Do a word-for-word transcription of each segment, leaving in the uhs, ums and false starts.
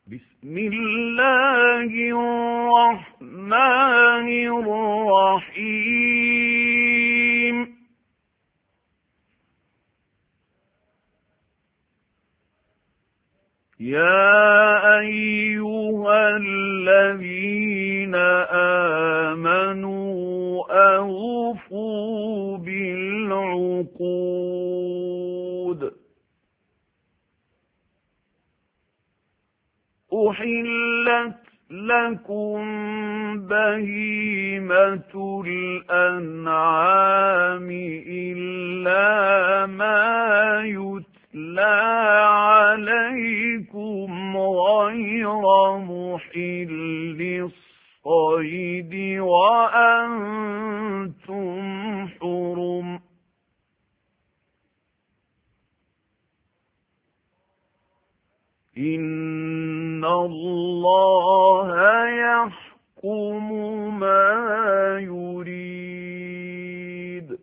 بسم الله الرحمن الرحيم يا أيها الذين آمنوا أوفوا بالعقود أحلت لكم بهيمة الأنعام إلا ما يتلى عليكم غير محل الصيد وأنتم حرم إن الله يحكم ما يريد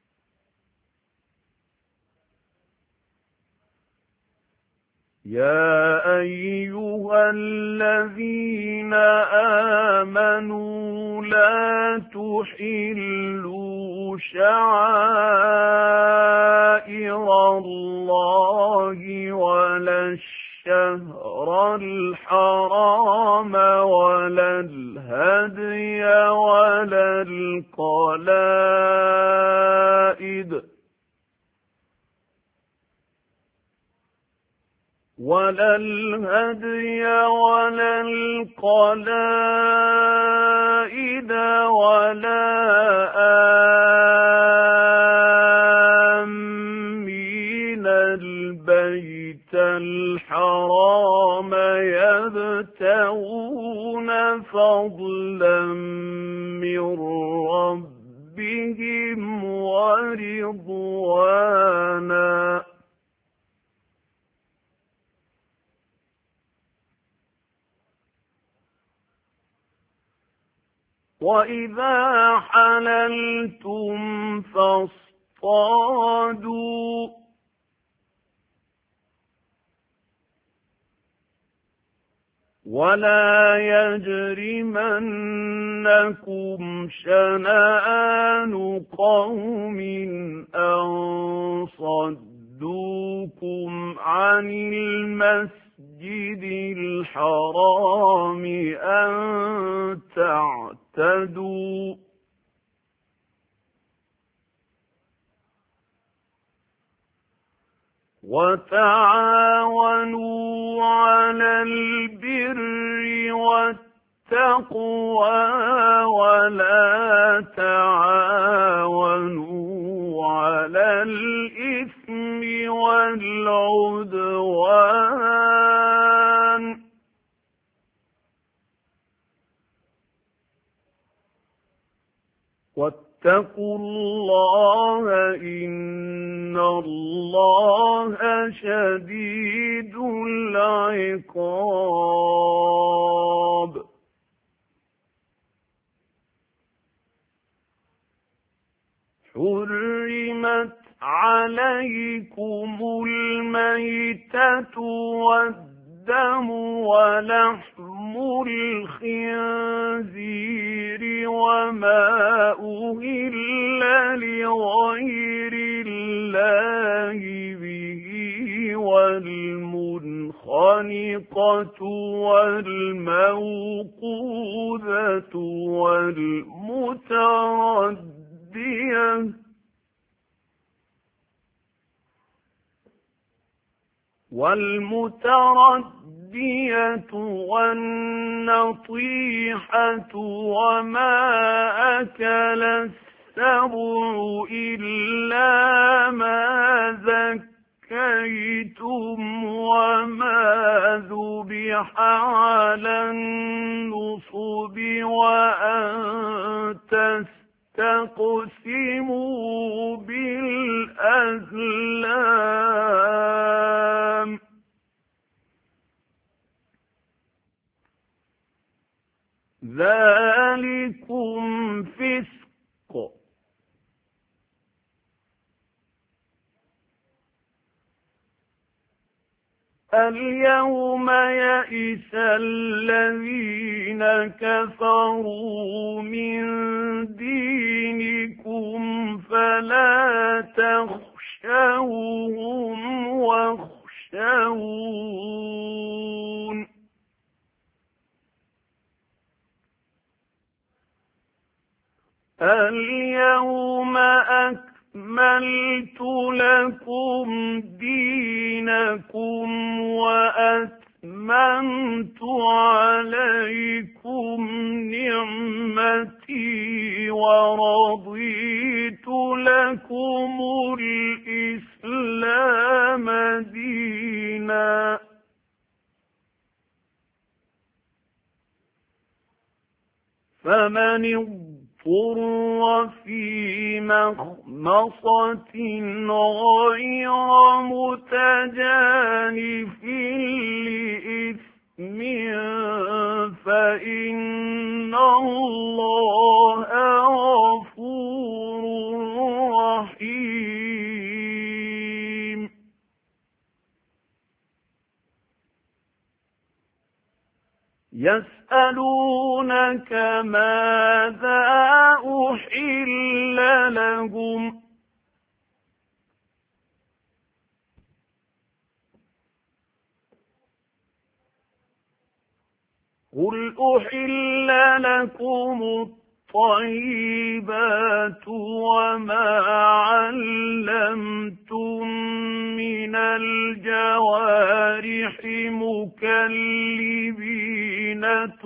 يا أيها الذين آمنوا لا تحلوا شعائر الله ولا الشهر الحرام ولا الهدي ولا القلائد ولا الهدي ولا القلائد ولا آمين البيت الحرام يبتغون فضلا من ربهم ورضوانا وإذا حللتم فاصطادوا ولا يجرمنكم شنآن قوم أن صدوكم عن المسجد الحرام أن تعتدوا وتعاونوا على البر والتقوى ولا تعاونوا على الإثم والعدوان واتقوا الله إن الله شديد العقاب حرمت عليكم الميتة والدم ولحم الخنزير وما أهل لغير الله به والمنخنقة والموقوذة والمتردية والمتردية والنطيحة وما أكل السبع إلا ما ذكيتم وما ذبح على النصب وأن تستقسموا بالأزلام ذلكم فسق اليوم يئس الذين كفروا من دينكم فلا تخشوهم واخشون اليوم أكملت لكم دينكم وأتممت عليكم نعمتي ورضيت لكم الإسلام دينا فمن اضطر في مخمصة غير متجانف لإثم فإن الله غفور رحيم يسألونك ماذا أحل لهم قل أحل لكم الطيبات وما علمتم من الجوارح مكلبين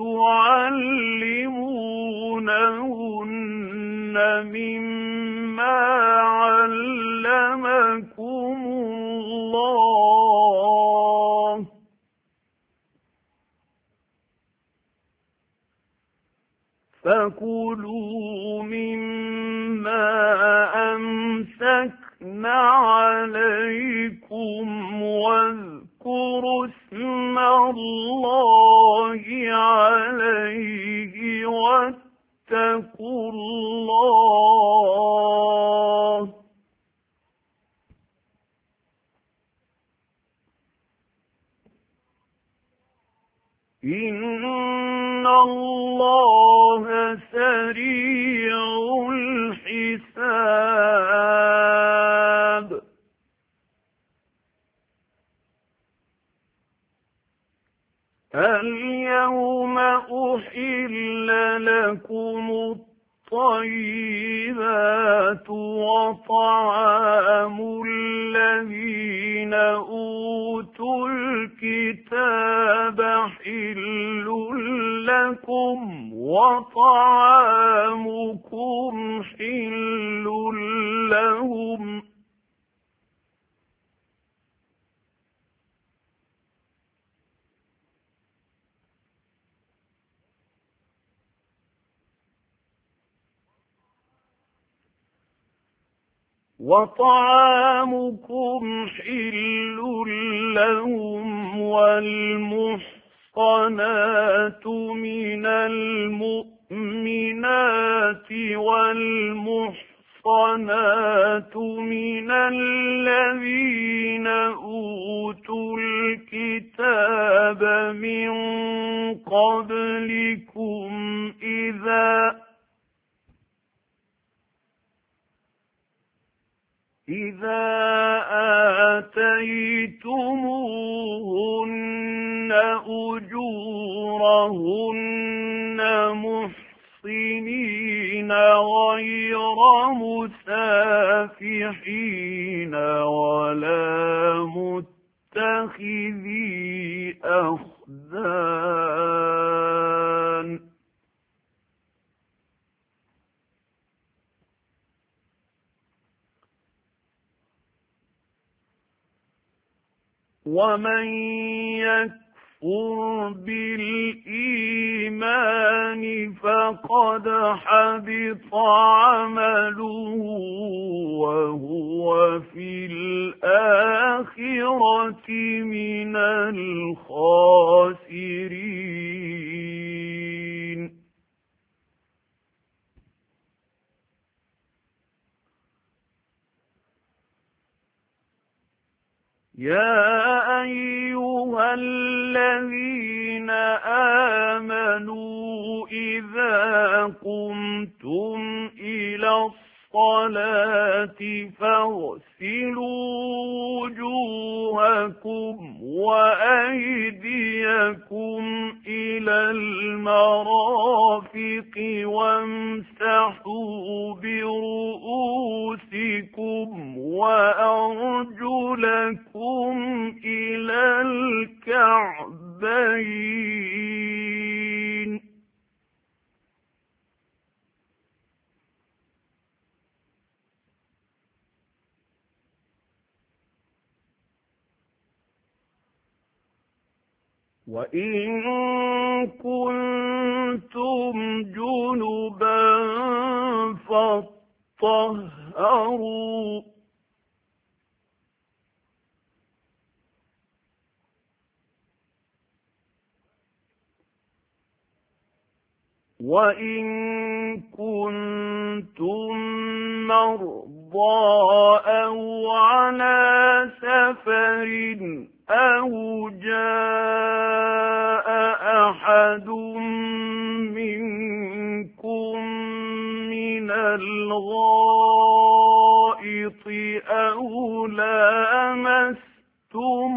تعلمونهن مما علمكم الله فكلوا مما أمسكن عليكم واذكروا اسم الله عليه واتقوا الله إن الله سريع الحساب اليوم أحل لكم الطيبات وطعام الذين أوتوا الكتاب حل لكم وطعامكم حل لهم وطعامكم حل لهم والمحصنات من المؤمنات والمحصنات من الذين أوتوا الكتاب من قبلكم إذا إذا آتيتموهن أجورهن محصنين غير مسافحين ولا متخذي أخدان ومن يكفر بالإيمان فقد حبط عمله وهو في الآخرة من الخاسرين يا أيها الذين آمنوا إذا قمتم إلى الصلاة فاغسلوا وجوهكم وأيديكم إلى المرافق وامسحوا برؤوسكم وأرجلكم إلى الكعبين. وإن كنتم جنبا فاطهروا وإن كنتم مرضى أو على سفر أو جاء أحد منكم من الغائط أو لامستم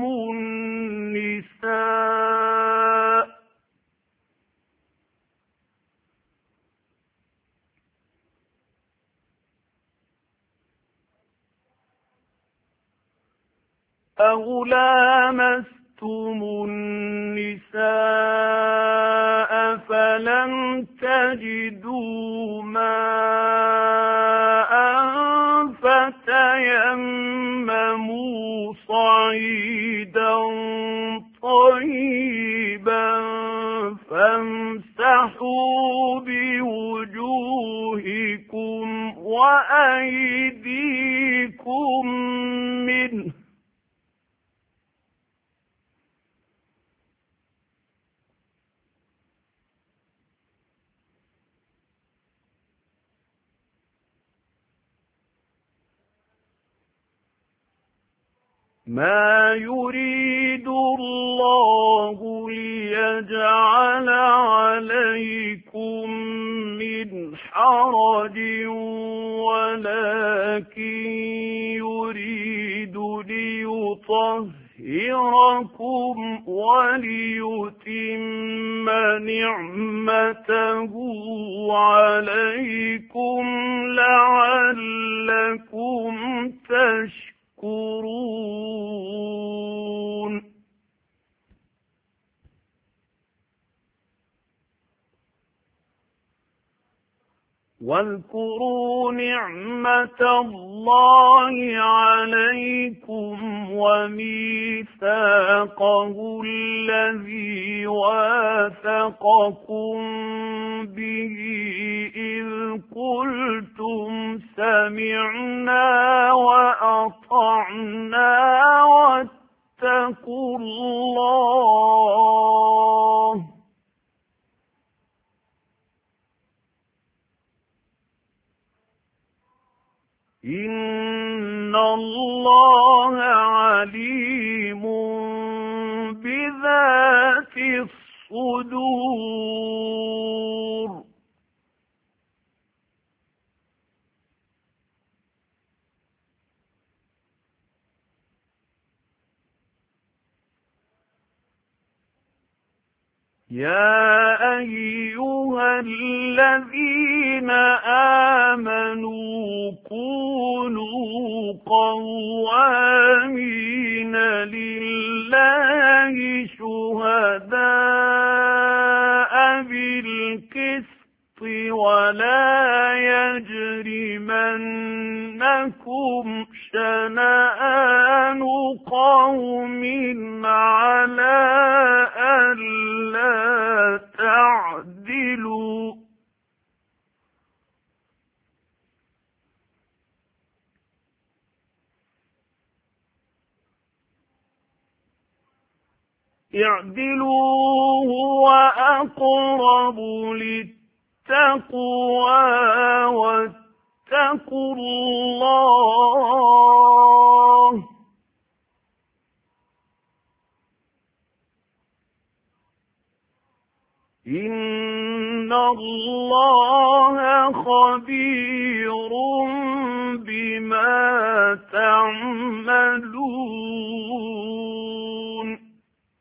النساء أو لامستم النساء فلم تجدوا ماء فتيمموا صعيدا طيبا فامسحوا بوجوهكم وأيديكم منه ما يريد الله ليجعل عليكم من حرج ولكن يريد ليطهركم وليتم نعمته عليكم لعلكم تشكرون. واذكروا نعمة الله عليكم وميثاقه الذي واثقكم به إذ قلتم سمعنا وأطعنا واتقوا الله إن الله عليم بذات الصدور. يا أيها الذين آمنوا كونوا قوامين لله شهداء بالقسط ولا يجرمنكم شنآن قوم على ألا تعدلوا اعدلوا هو أقرب للتقوى واتقوا الله إِنَّ اللَّهَ خَبِيرٌ بِمَا تَعْمَلُونَ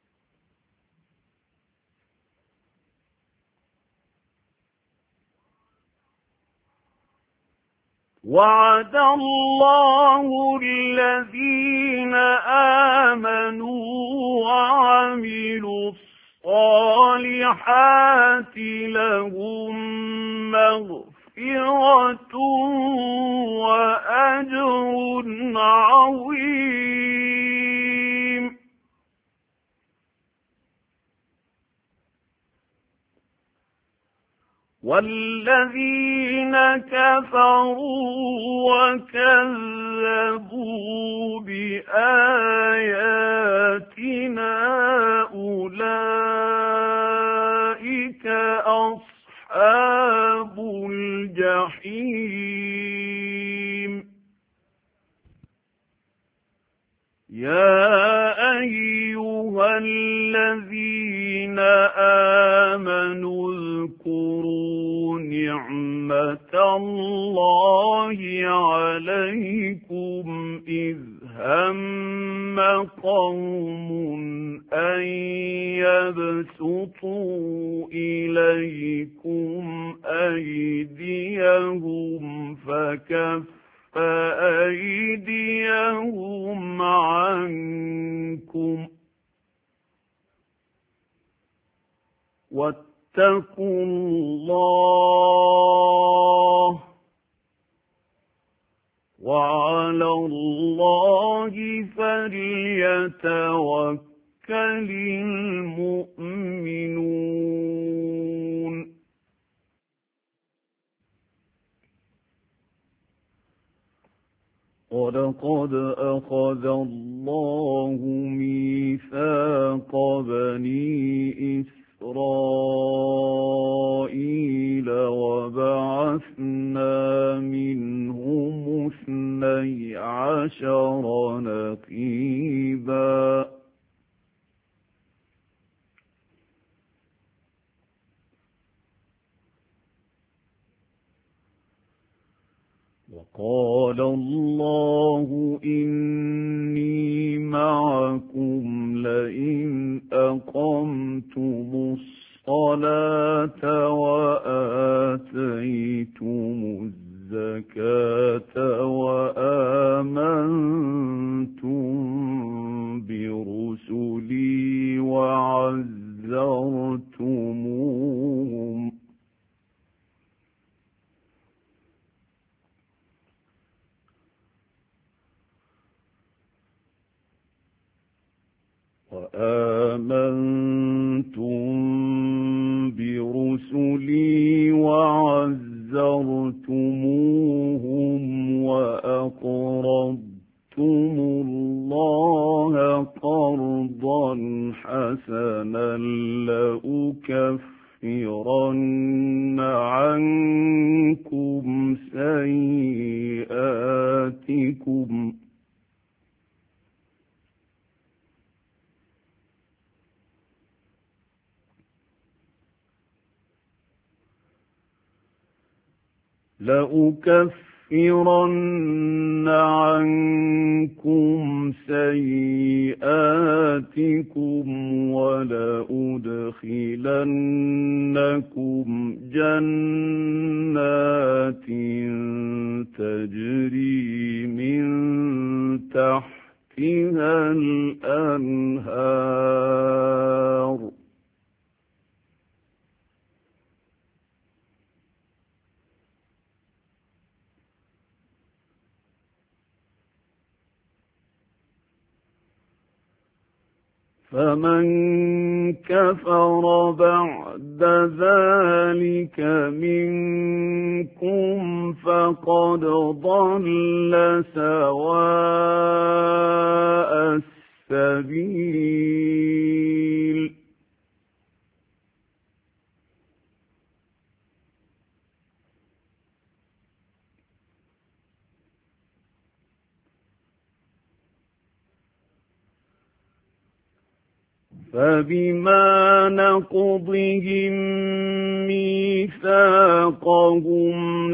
وَعَدَ اللَّهُ الَّذِينَ آمَنُوا وَعَمِلُوا الصَّالِحَاتِ لَهُم مَّغْفِرَةٌ وَأَجْرٌ عَظِيمٌ وَالَّذِينَ كَفَرُوا وَكَذَّبُوا بِآيَاتِنَا أُولَئِكَ أَصْحَابُ الْجَحِيمِ يَا أَيُّهَا الَّذِينَ آمَنُوا اذْكُرُوا نِعْمَةَ اللَّهِ عَلَيْكُمْ إِذْ هَمَّ قَوْمٌ أَن يَبْسُطُوا إِلَيْكُمْ أَيْدِيَهُمْ فَكَفَّ أَيْدِيَهُمْ عَنكُمْ وَاتَّقُوا اللَّهَ وَعَلَى اللَّهِ فَلْيَتَوَكَّلِ الْمُؤْمِنُونَ وَلَقَدْ أَخَذَ اللَّهُ مِيثَاقَ بَنِي إِسْرَائِيلَ وَبَعَثْنَا مِنْهُمُ اثْنَيْ عَشَرَ نَقِيبًا وَقَالَ اللَّهُ إِنِّي مَعَكُمْ لَئِنْ أَقَمْتُمُ الصَّلَاةَ وَآتَيْتُمُ الزَّكَاةَ وَآمَنْتُمْ بِرُسُلِي وَعَزَّرْتُمُوهُمْ وآمنتم برسلي وعزرتموهم وأقرضتم الله قرضا حسنا لأكفرن عنكم سيئاتكم لأكفرن عنكم سيئاتكم ولأدخلنكم جنات تجري من تحتها الأنهار فمن كفر بعد ذلك منكم فقد ضل سواء السبيل فبما نقضهم ميثاقهم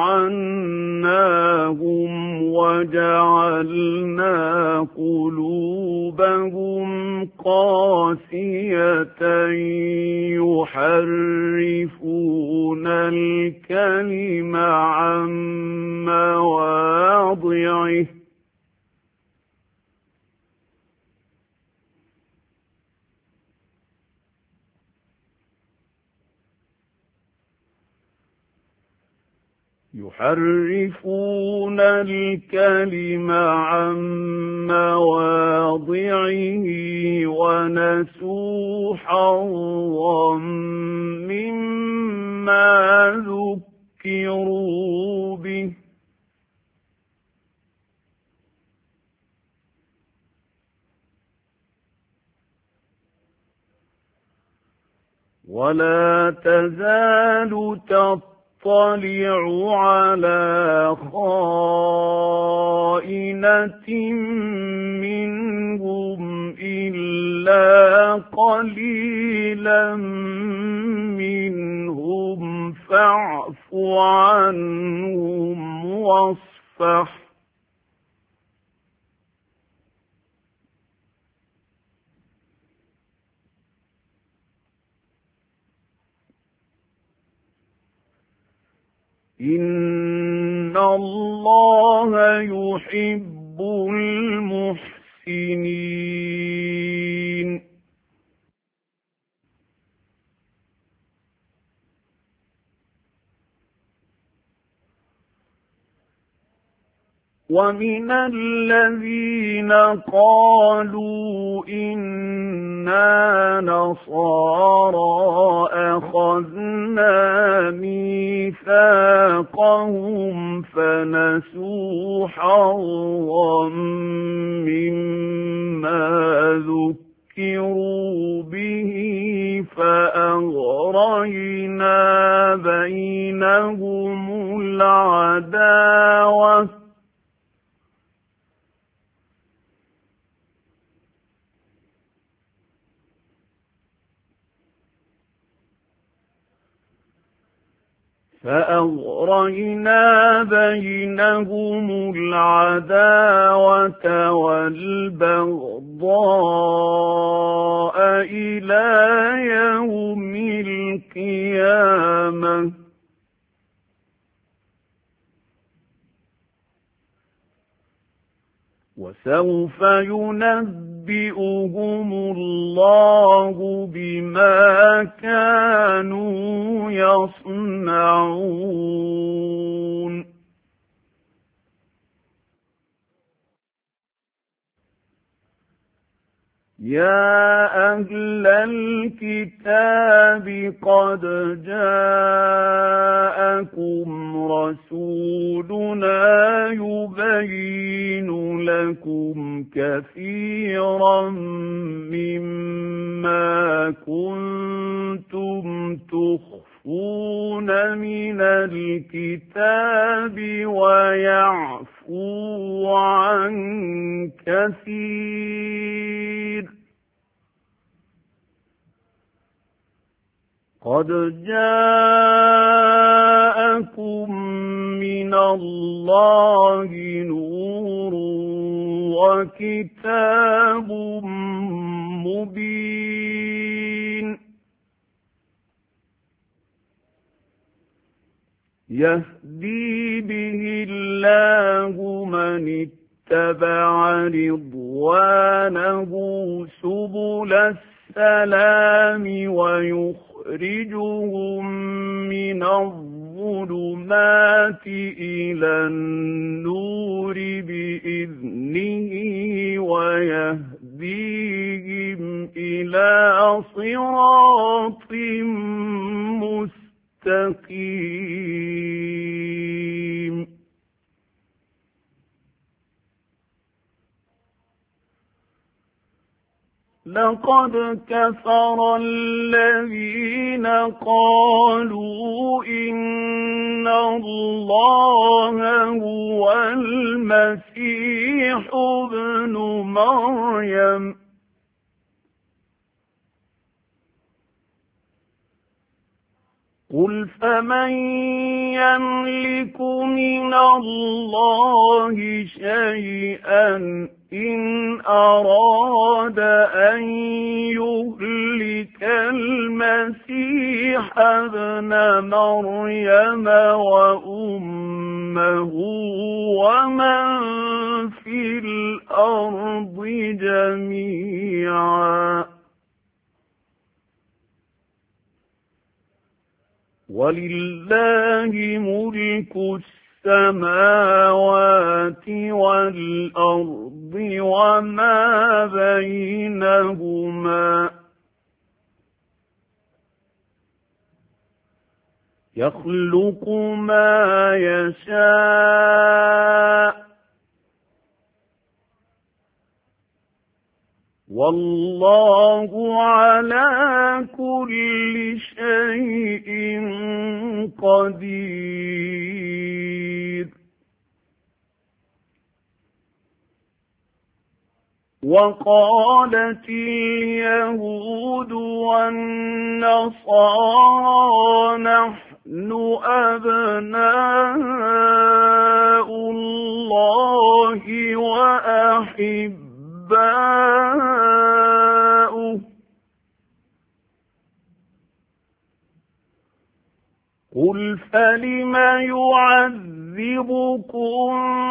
لعناهم وجعلنا قلوبهم قاسية يحرفون الكلم عن مواضعه يحرفون الكلم عن مواضعه ونسوا حظا مما ذكروا به ولا تزال تطلع اطلع على خائنة منهم إلا قليلا منهم فاعف عنهم واصفح إن الله يحب المحسنين ومن الذين قالوا إنا نصارى أخذنا ميثاقهم فنسوا حظا مما ذكروا به فأغرينا بينهم العداوة فأغرينا بينهم العداوة والبغضاء إلى يوم القيامة وسوف ينبئهم الله بما كانوا يصنعون يا أهل الكتاب قد جاءكم رسولنا يبين لكم كثيرا مما كنتم تخفون من الكتاب ويعفو عن كثير قد جاءكم من الله نور وكتاب مبين يهدي به الله من اتبع رضوانه سبل السلام ويخرجهم من الظلمات إلى النور بإذنه ويهديهم إلى صراط مستقيم لقد كفر الذين قالوا إن الله هو المسيح ابن مريم قل فمن يملك من الله شيئا إن أراد أن يهلك المسيح ابن مريم وأمه ومن في الأرض جميعا ولله ملك السماوات والأرض وما بينهما يخلق ما يشاء والله على كل شيء قدير وقالت اليهود والنصارى نحن أبناء الله وأحباؤه قل فلم يعذبكم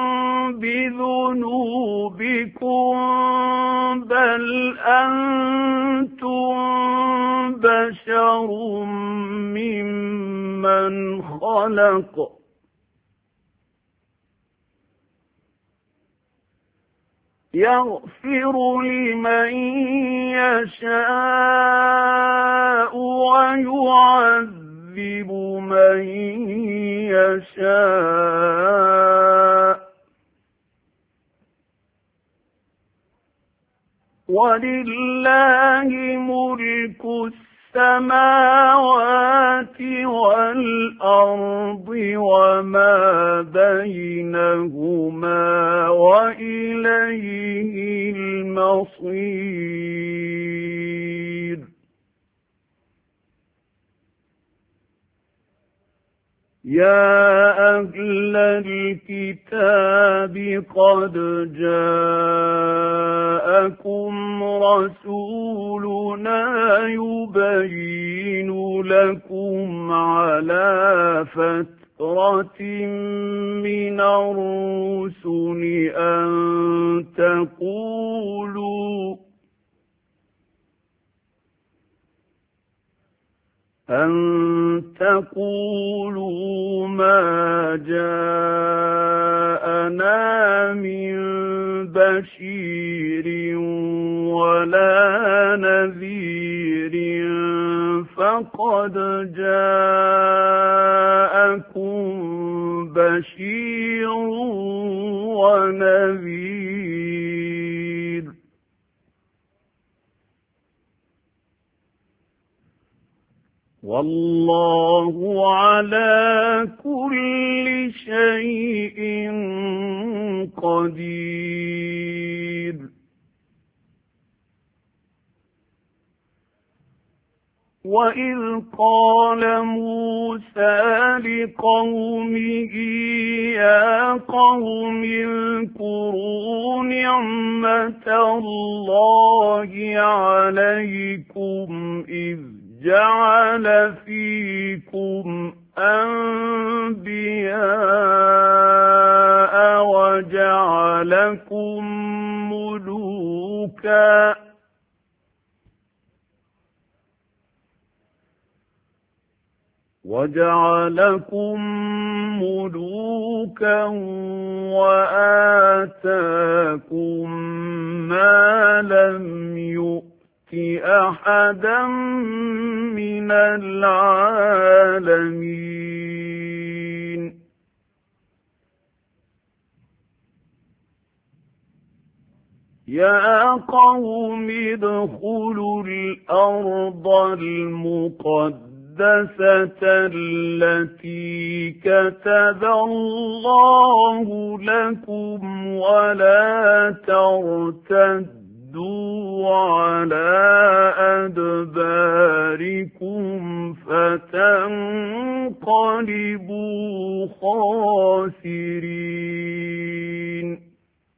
بذنوبكم بل أنتم بشر ممن خلق يغفر لمن يشاء ويعذب من يشاء ولله ملك السماوات والأرض وما بينهما وإليه المصير يا أهل الكتاب قد جاءكم رسولنا يبين لكم على فترة من الرسل أن تقولوا أن تقولوا ما جاءنا من بشير ولا نذير فقد جاءكم بشير ونذير والله على كل شيء قدير وإذ قال موسى لقومه يا قوم اذكروا نعمة الله عليكم إذ جعل فيكم أنبياء وجعلكم ملوكا وجعلكم ملوكا وآتاكم ما لم يؤت أحدا من العالمين يا قوم ادخلوا الأرض المقدسة التي كتب الله لكم ولا ترتدوا فَارْتَدُّوا عَلَىٰ أَدْبَارِكُمْ فَتَنقَلِبُوا خَاسِرِينَ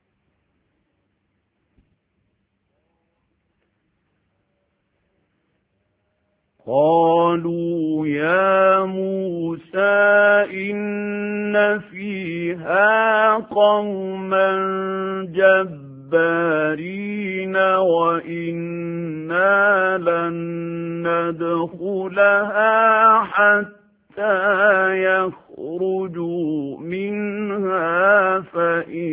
قَالُوا يَا مُوسَىٰ إِنَّ فِيهَا قَوْمًا جَبَّارِينَ وَإِنَّا لَن نَّدْخُلَهَا حَتَّىٰ يَخْرُجُوا مِنْهَا فَإِن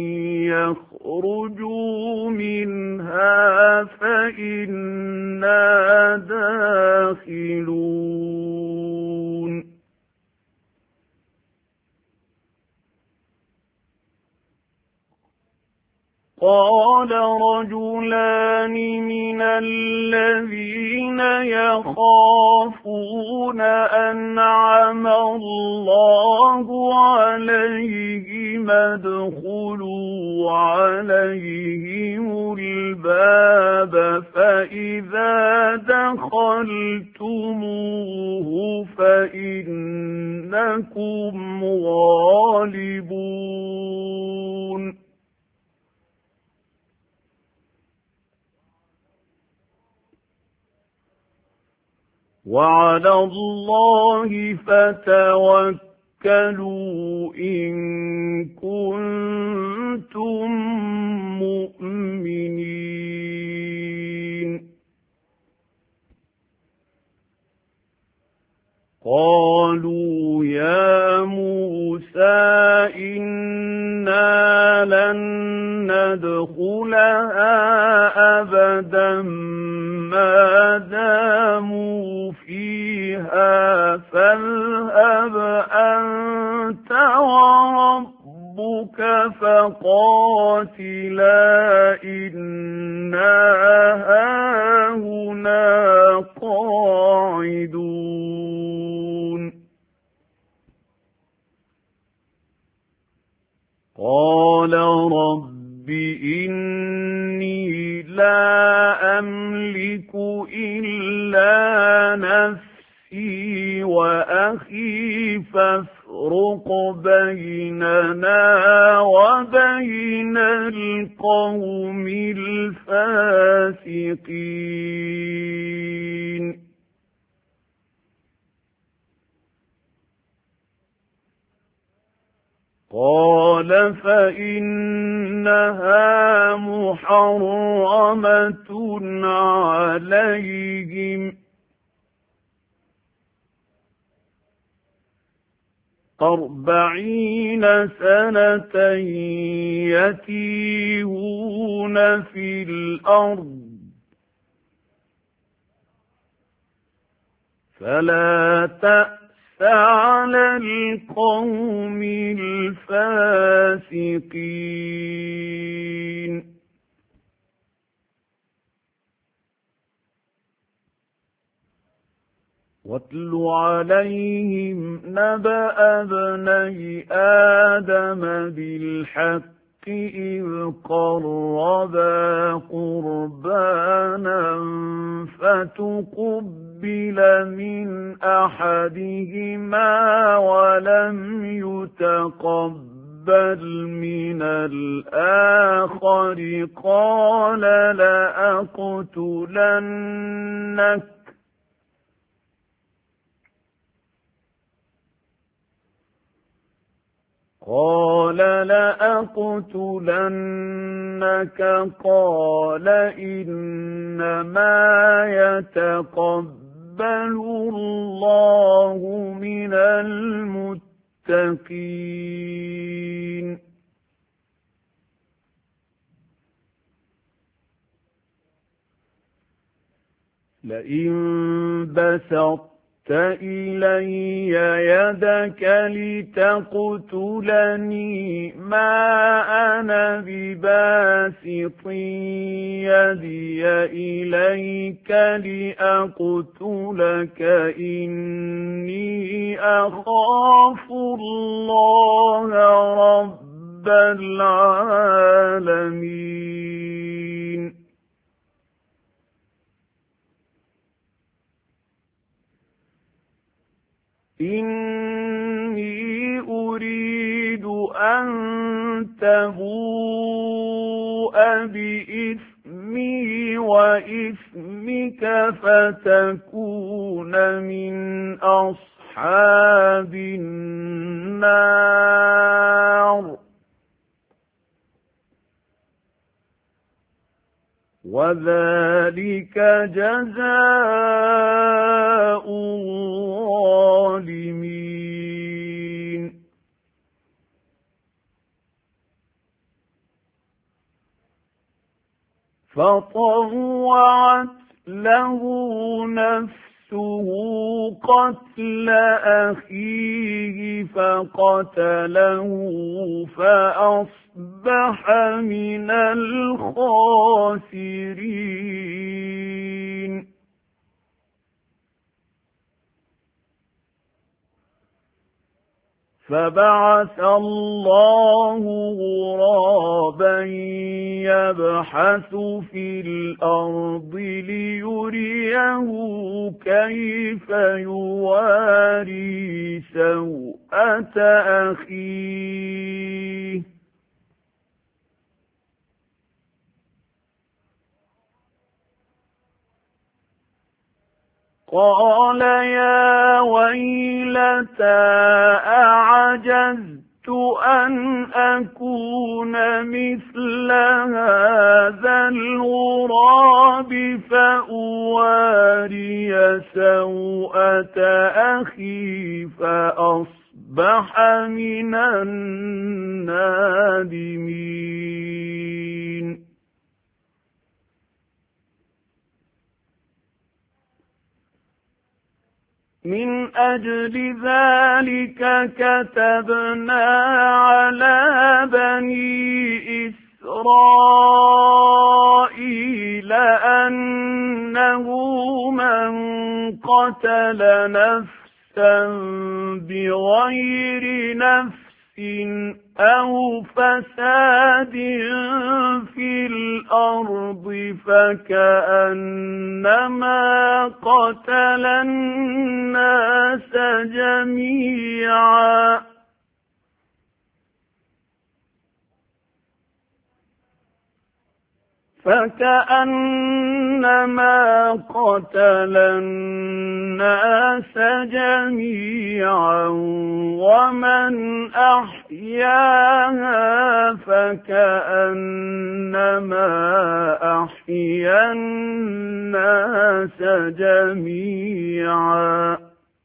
يَخْرُجُوا مِنْهَا فَإِنَّا دَاخِلُونَ قَالَ رَجُلَانِ مِنَ الَّذِينَ يَخَافُونَ أَنْعَمَ اللَّهُ عَلَيْهِمْ ادْخُلُوا عَلَيْهِمُ الْبَابَ فَإِذَا دَخَلْتُمُوهُ فَإِنَّكُمْ غَالِبُونَ وَعَلَى اللَّهِ فَتَوَكَّلُوا إِن كُنتُم مُّؤْمِنِينَ قَالُوا يَا مُوسَىٰ إِنَّا لَن نَّدْخُلَهَا أَبَدًا مَّا دَامُوا فِيهَا فَاذْهَبْ أَنتَ وَرَبُّكَ فَقَاتِلَا إِنَّا هَاهُنَا قَاعِدُونَ قَالَ رَبِّ إِنِّي لَا أَمْلِكُ إِلَّا نَفْسِي وَأَخِي فَافْرُقْ بَيْنَنَا وَبَيْنَ الْقَوْمِ الْفَاسِقِينَ قَالَ فَإِنَّهَا مُحَرَّمَةٌ عَلَيْهِمْ أَرْبَعِينَ سَنَةً يَتِيهُونَ فِي الْأَرْضِ فَلَا تَأْسَ عَلَى الْقَوْمِ الْفَاسِقِينَ وَاتْلُ عَلَيْهِمْ نَبَأَ ابْنَيْ آدَمَ بِالْحَقِّ إِذْ قَرَّبَا قُرْبَانًا فَتُقُبِّلَ مِنْ أَحَدِهِمَا وَلَمْ يُتَقَبَّلْ مِنَ الْآخَرِ قَالَ لَأَقْتُلَنَّكَ قَالَ لَأَقْتُلَنَّكَ قَالَ إِنَّمَا يَتَقَبَّلُ اللَّهُ مِنَ الْمُتَّقِينَ لَئِن بَسَطتَ إِلَيَّ يَدَكَ لِتَقْتُلَنِي مَا أَنَا بِبَاسِطٍ يَدِيَ إِلَيْكَ لِأَقْتُلَكَ إِنِّي أَخَافُ اللَّهَ رَبَّ الْعَالَمِينَ إني أريد أن تبوء بإثمي وإثمك فتكون من أصحاب النار وذلك جزاء الظالمين. فطوعت له نفسه قتل أخيه فقتله فأصبح من الخاسرين. فبعث الله غرابا يبحث في الأرض ليريه كيف يواري سوءة أخيه قال يا ويلتى أعجزت أن أكون مثل هذا الغراب فأواري سوءة أخي فأصبح من النادمين. من أجل ذلك كتبنا على بني إسرائيل أنه من قتل نفسا بغير نفس أو فساد في الأرض فكأنما قتل الناس جميعا فكأنما قتل الناس جميعا ومن أحياها فكأنما أحيا الناس جميعا.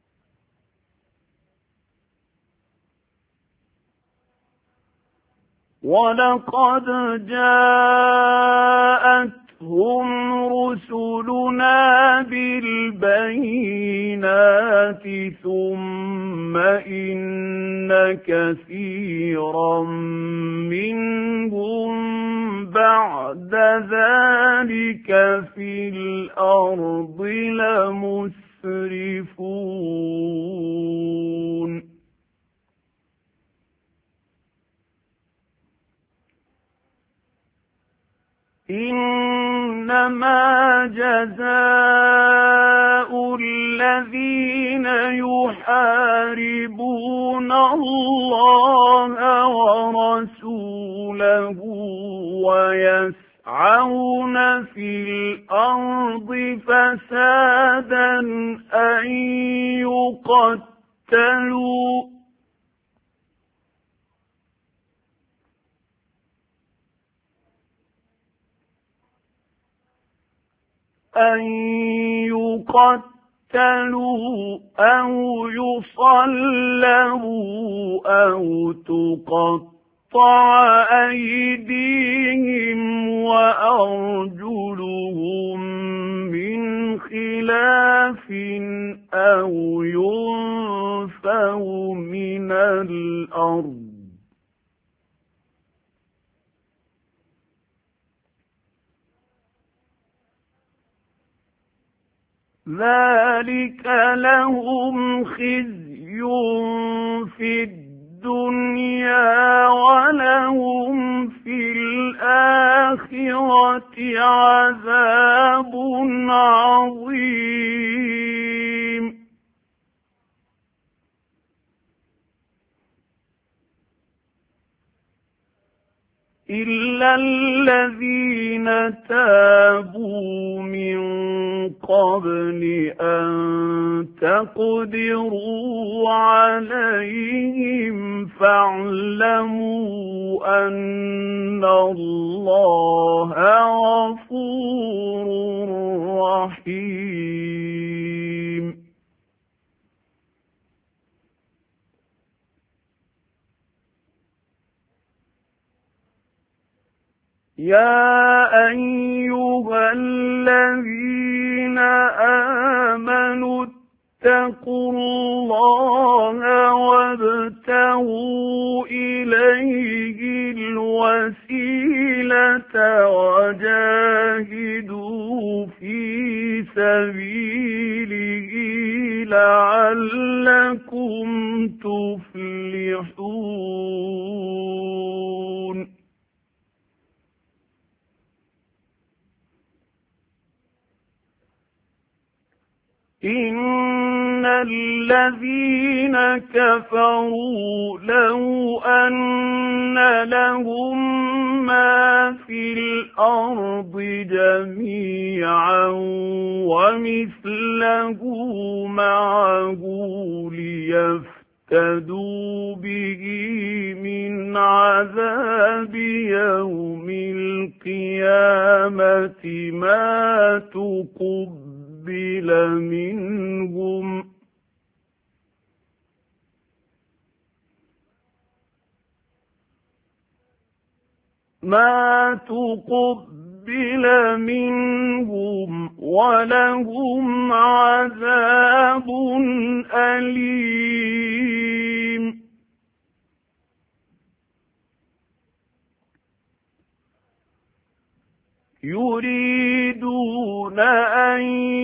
ولقد جاءتهم رسلنا بالبينات ثم إن كثيرا منهم بعد ذلك في الأرض لمسرفون. إنما جزاء الذين يحاربون الله ورسوله ويسعون في الأرض فسادا أن يقتلوا أن يقتلوا أو يصلبوا أو تقطع أيديهم وأرجلهم من خلاف أو ينفوا من الأرض ذلك لهم خزي في الدنيا ولهم في الآخرة عذاب عظيم. إِلَّا الَّذِينَ تَابُوا مِن قَبْلِ أَن تَقْدِرُوا عَلَيْهِمْ فَاعْلَمُوا أَنَّ اللَّهَ غَفُورٌ رَّحِيمٌ. يَا أَيُّهَا الَّذِينَ آمَنُوا اتَّقُوا اللَّهَ وَابْتَغُوا إِلَيْهِ الْوَسِيلَةَ وَجَاهِدُوا فِي سَبِيلِهِ لَعَلَّكُمْ تُفْلِحُونَ. إِنَّ الَّذِينَ كَفَرُوا لَوْ أَنَّ لَهُم مَّا فِي الْأَرْضِ جَمِيعًا وَمِثْلَهُ مَعَهُ لِيَفْتَدُوا بِهِ مِنْ عَذَابِ يَوْمِ الْقِيَامَةِ مَا تُقُبِّلَ منهم ما تقبل منهم ولهم عذاب أليم. يريدون أن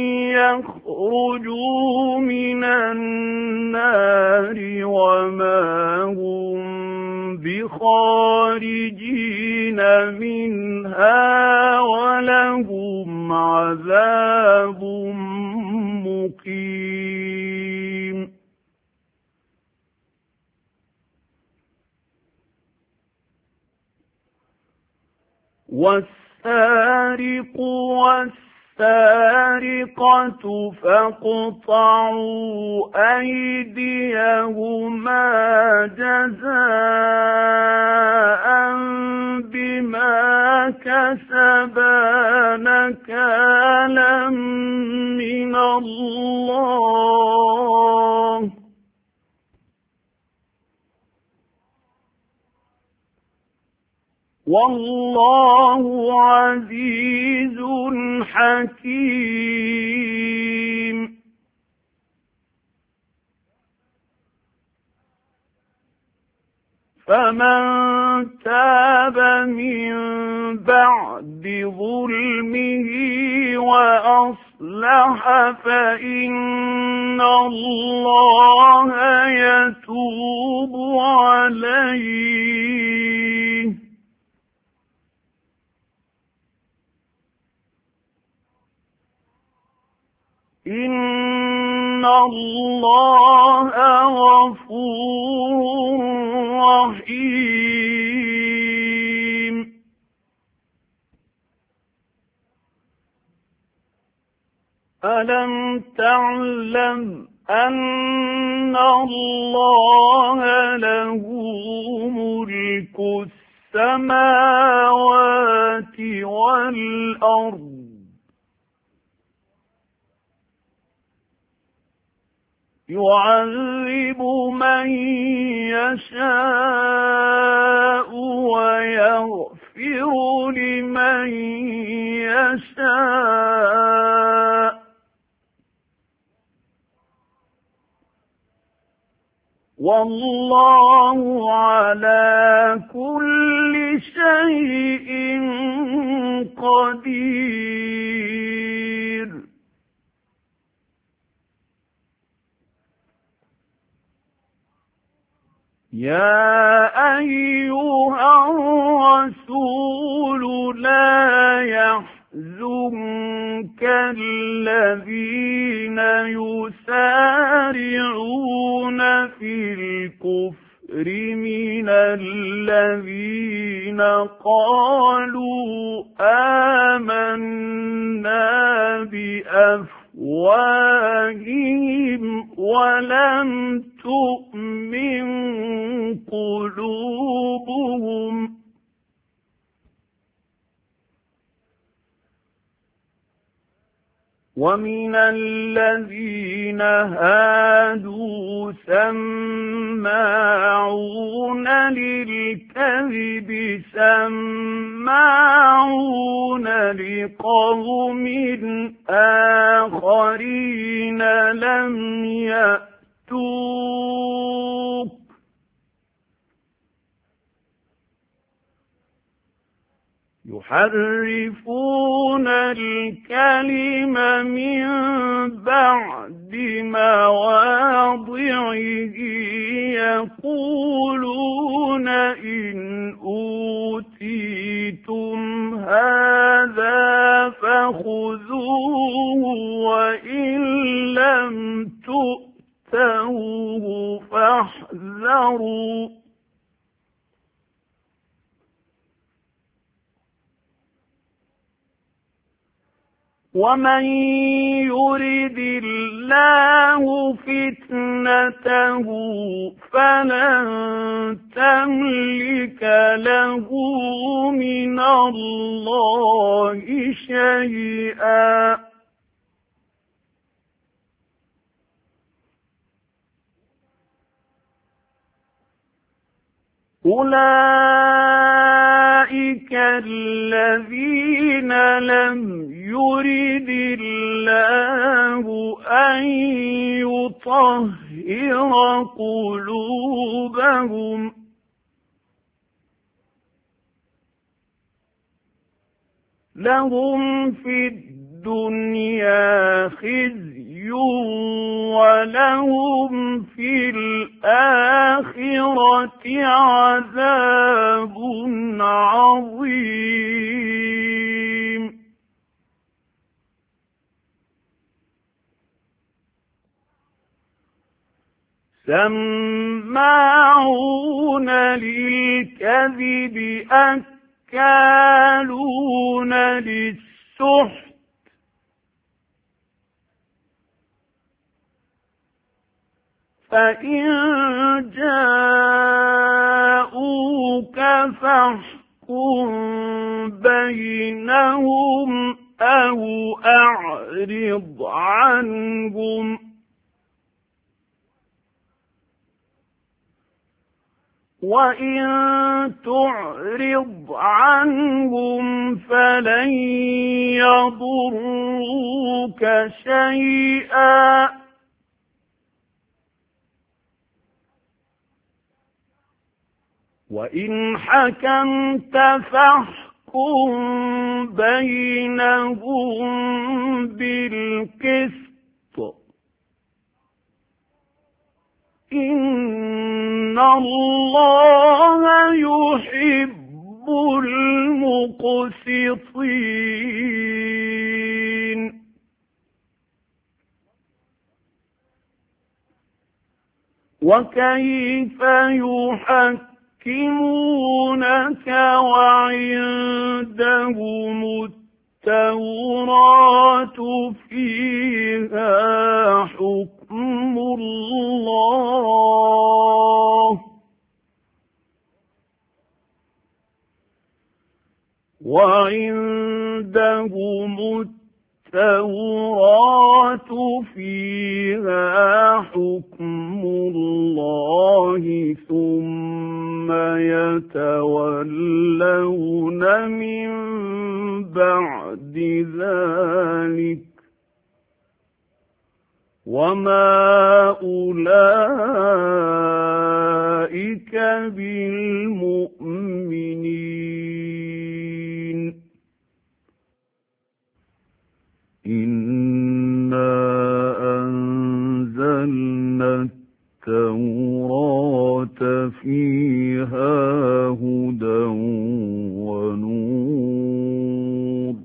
يخرجوا من النار وما هم بخارجين منها ولهم عذاب مقيم. والسارق والسارقة فاقطعوا أيديهما جزاء بما كسبا نكالا من الله والله عزيز حكيم. فمن تاب من بعد ظلمه وأصلح فإن الله يتوب عليه إن الله غفور رحيم. ألم تعلم أن الله له ملك السماوات والأرض يعذب من يشاء ويغفر لمن يشاء والله على كل شيء قدير. يا أيها الرسول لا يحزنك الذين يسارعون في الكفر من الذين الذين قالوا آمنا بأفواههم ولم تؤمن قلوبهم ومن الذين هادوا سماعون للكذب سماعون لقوم آخرين لم يأتوك يحرفون الكلم من بعد مواضعه يقولون إن أوتيتم هذا فخذوه وإن لم تؤتوه فاحذروا ومن يرد الله فتنته فلن تملك له من الله شيئا أولئك الذين لم يرد الله أن يطهر قلوبهم لهم في الدنيا خزي ولهم في الآخرة عذاب عظيم سماعون للكذب أكالون للسحت فإن جاءوك فاحكم بينهم أو أعرض عنهم وإن تعرض عنهم فلن يضروك شيئا وإن حكمت فاحكم بينهم بالقسط إن الله يحب المقسطين وكيف يحكمون يحكمونك وعندهم التوراة فيها حكم الله وعندهم التوراة فيها حكم الله ثم يتولون من بعد ذلك وما أولئك بالمؤمنين إنا أنزلنا التوراة فيها هدى ونور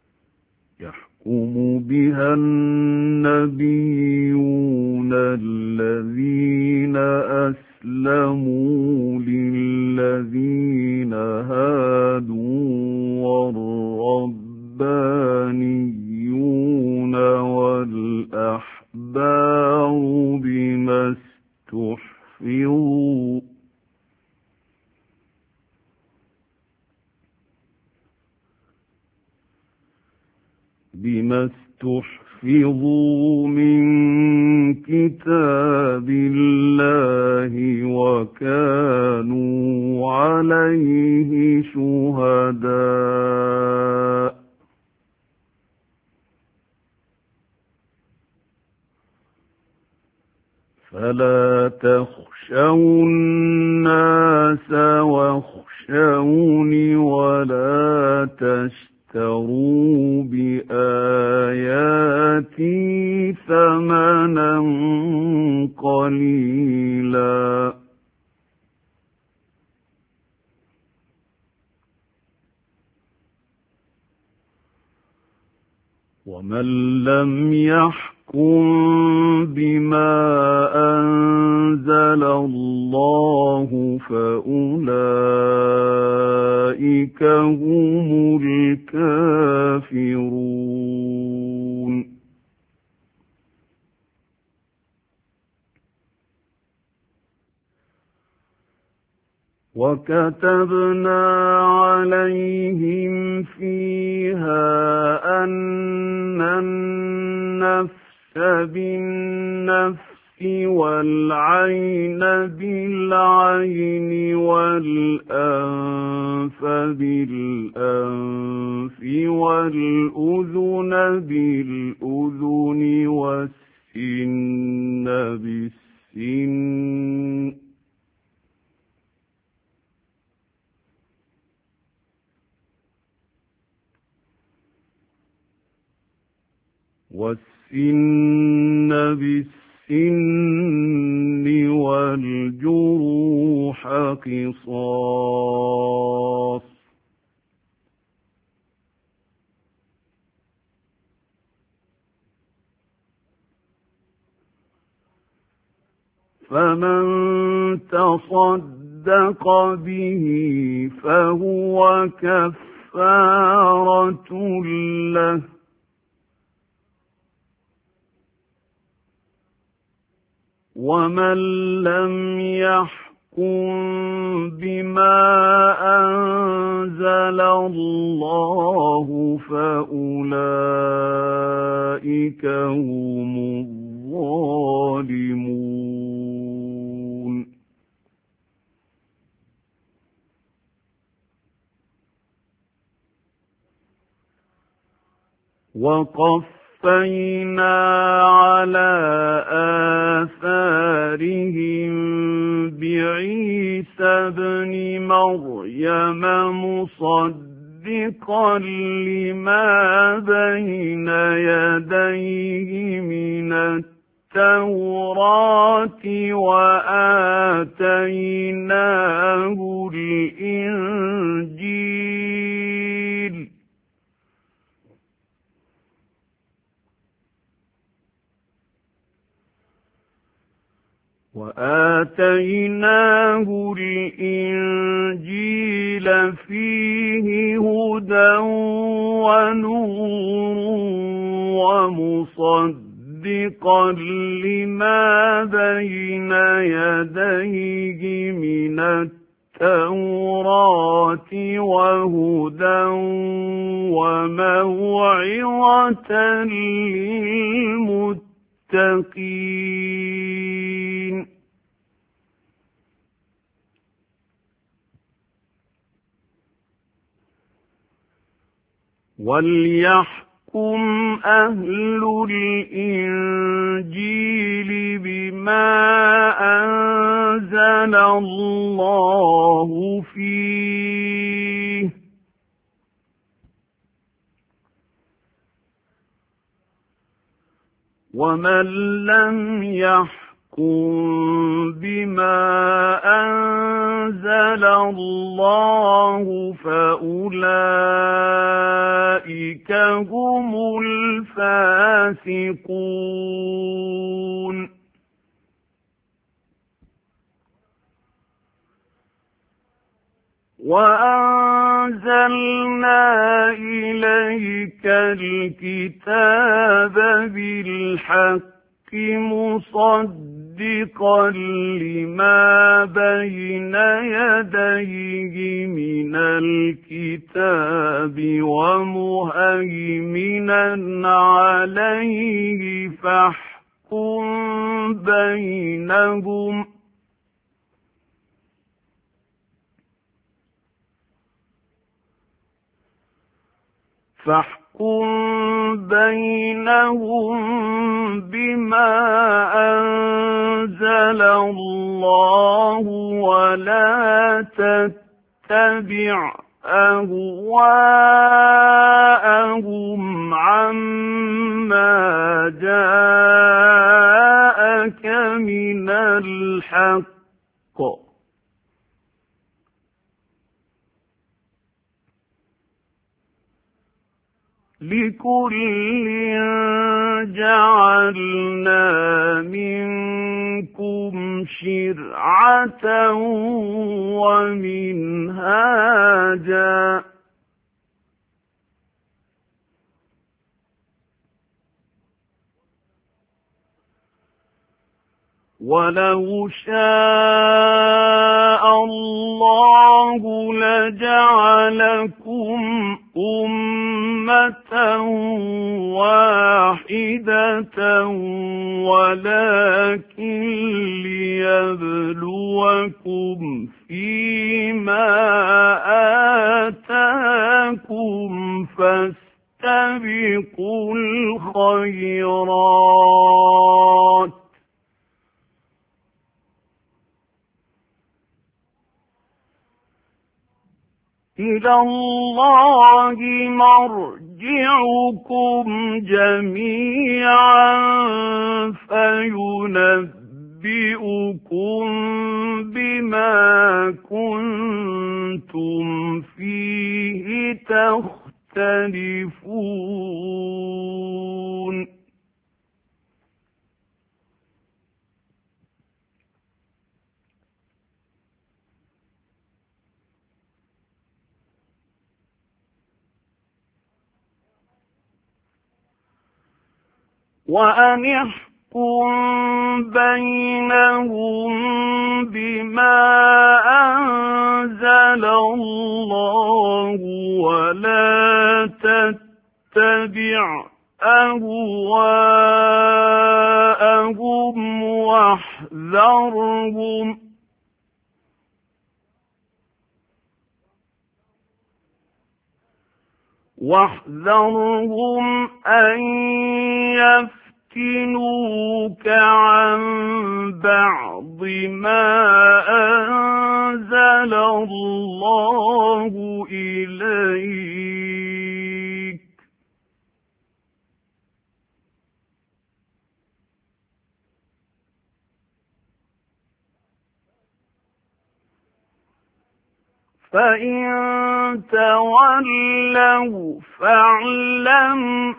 يحكم بها النبيون الذين أسلموا للذين هادوا والربانيون والأحبار بما استحفظوا بما استحفظوا من كتاب الله وكانوا عليه شهداء فلا تخشوا الناس واخشوني ولا تشتروا بآياتي ثمنا قليلا ومن لم يحكم بما أنزل الله فأولئك هم الكافرون وكتبنا عليهم فيها أن النفس بالنفس والعين بالعين والأنف بالأنف والأذن بالأذن والسن بالسن والسن بالسن والجروح قصاص فمن تصدق به فهو كفارة له ومن لم يحكم بما أنزل الله فأولئك هم الظالمون وقفينا على آثارهم بعيسى ابن مريم مصدقا لما بين يديه من التوراة وآتيناه الإنجيل وآتيناه الإنجيل فيه هدى ونور ومصدقا لما بين يديه من التوراة وهدى وموعظة للمتقين وليحكم أهل الإنجيل بما أنزل الله فيه ومن لم يحكم بما أنزل الله فأولئك هم الفاسقون وأنزلنا إليك الكتاب بالحق مصدقا لما بين يديه من الكتاب ومهيمنا عليه فاحكم بينهم فاحكم بينهم بما أنزل الله ولا تتبع أهواءهم عما جاءك من الحق لكل جعلنا منكم شرعة ومنهاجا ولو شاء الله لجعلكم أمة واحدة ولكن ليبلوكم فيما آتاكم فاستبقوا الخيرات إلى الله مرجعكم جميعا فينبئكم بما كنتم فيه تختلفون وأن يحكم بينهم بما أنزل الله ولا تتبع أهواءهم واحذرهم واحذرهم أن يفتنوك عن بعض ما أنزل الله إليك فإن تولوا فاعلم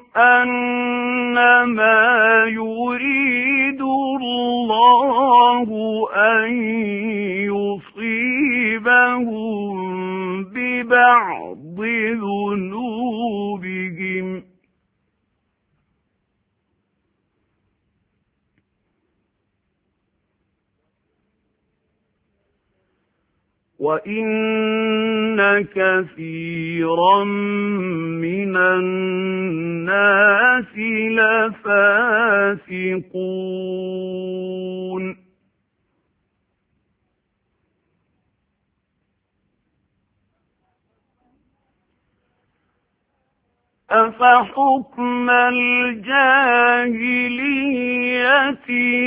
أنما يريد الله أن يصيبهم ببعض ذنوبهم وَإِنَّ كَثِيرًا مِنَ النَّاسِ لَفَاسِقُونَ أَفَحُكْمَ الْجَاهِلِيَّةِ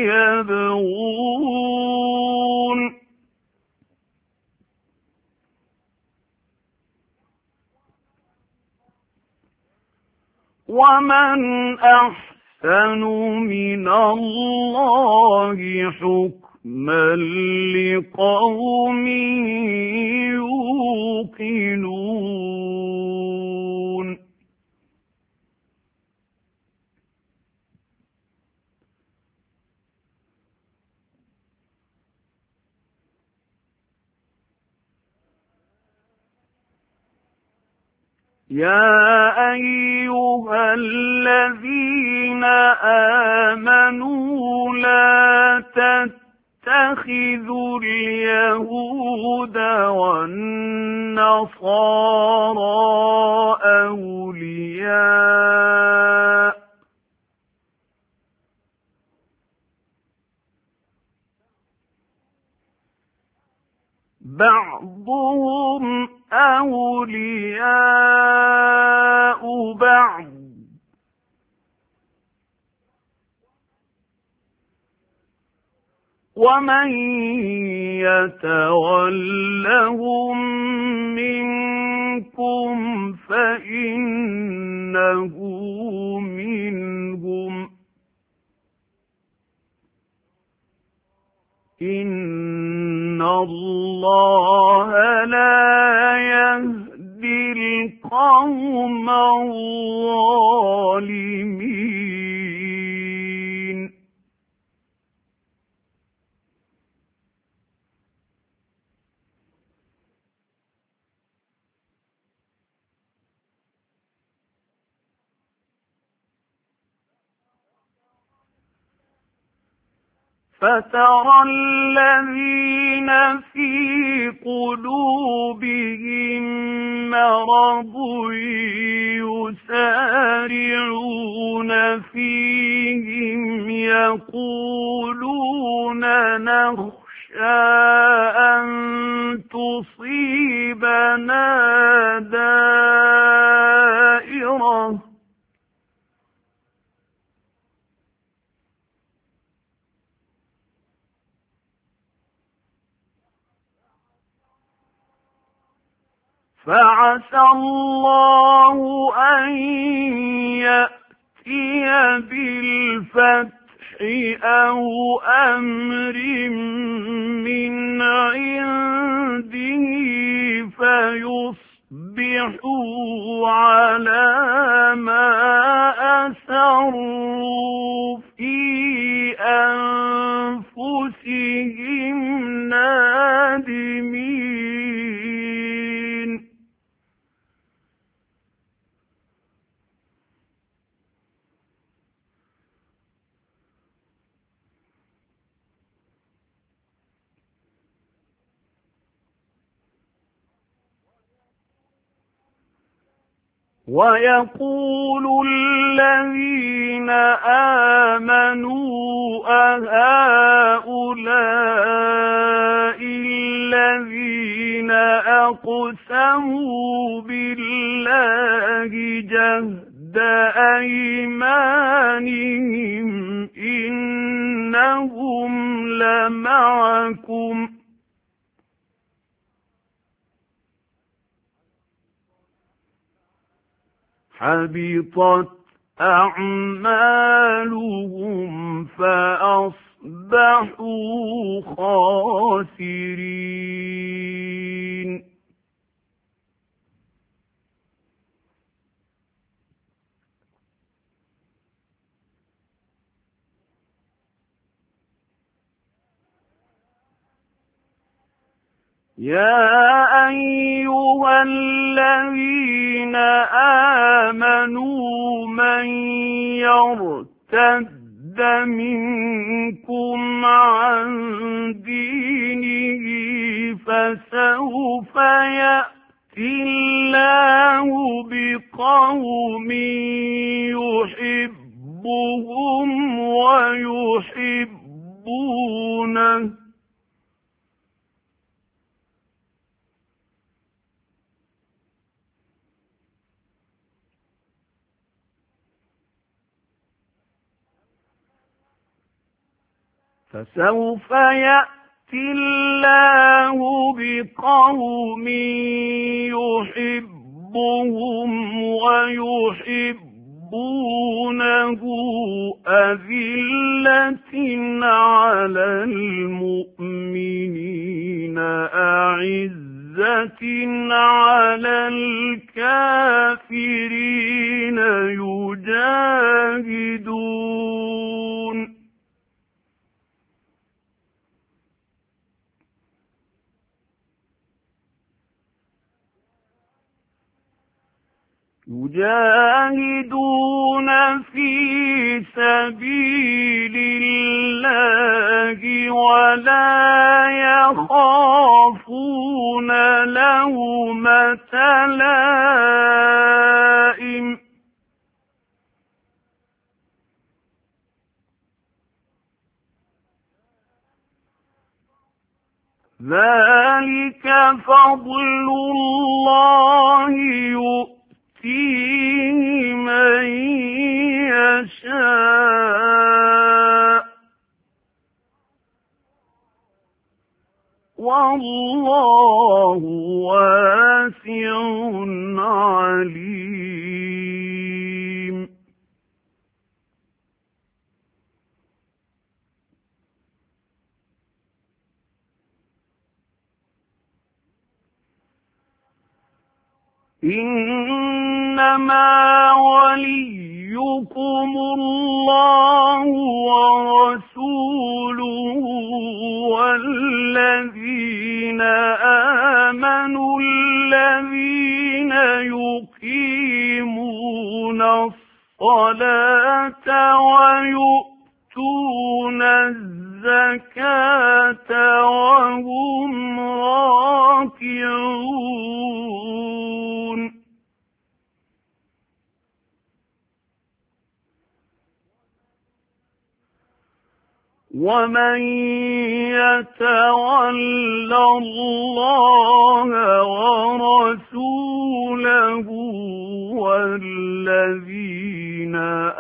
يَبْغُونَ وَمَنْ أَحْسَنُ مِنَ اللَّهِ حُكْمًا لِقَوْمٍ يُوقِنُونَ يا أيها الذين آمنوا لا تتخذوا اليهود والنصارى أولياء بعضهم أولياء بعض ومن يتولهم منكم فإنه منهم إن الله لا يهدي القوم الظالمين فترى الذين في قلوبهم مرض يسارعون فيهم يقولون نخشى أن تصيبنا دائرة فعسى الله أن يأتي بالفتح أو أمر من عنده فيصبحوا على ما أسروا في أنفسهم نادمين ويقول الذين آمنوا أهؤلاء الذين أقسموا بالله جهد أيمانهم إنهم لمعكم حبطت أعمالهم فأصبحوا خاسرين يا أيها الذين آمنوا من يرتد منكم عن دينه فسوف يأتي الله بقوم يحبهم ويحبونه فسوف يأتي الله بقوم يحبهم ويحبونه أذلة على المؤمنين أعزة على الكافرين يجاهدون يجاهدون في سبيل الله ولا يخافون لومة لائم ذلك فضل الله يؤتيه من يشاء والله واسع عليم. إنما وليكم الله ورسوله والذين آمنوا الذين يقيمون الصلاة ويؤتون الزكاة وهم راكعون. ومن يتول الله ورسوله والذين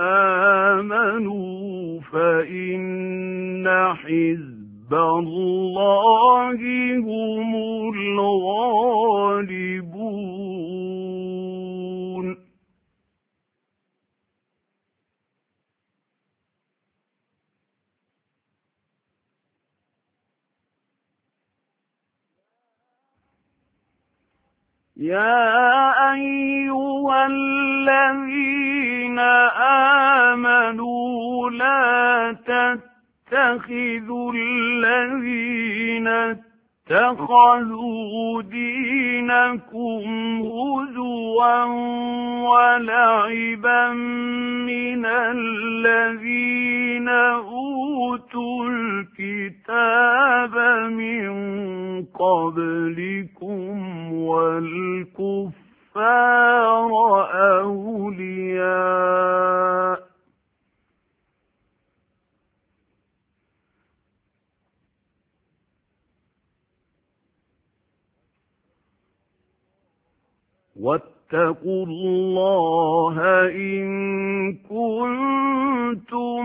آمنوا فإن حزب الله هم الغالبون. يا أيها الذين آمنوا لا تتخذوا الذين اتخذوا دينكم هزوا ولعبا من الذين أوتوا الكتاب من قبلكم والكفار أولياء واتقوا الله إن كنتم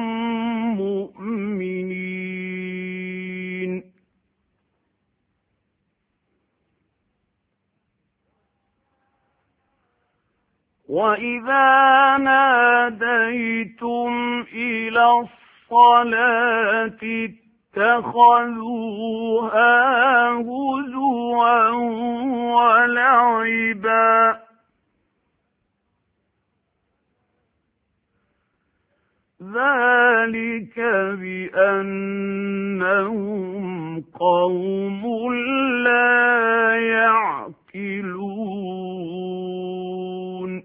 مؤمنين. وإذا ناديتم إلى الصلاة اتخذوها هزوا ولعبا ذلك بأنهم قوم لا يعقلون.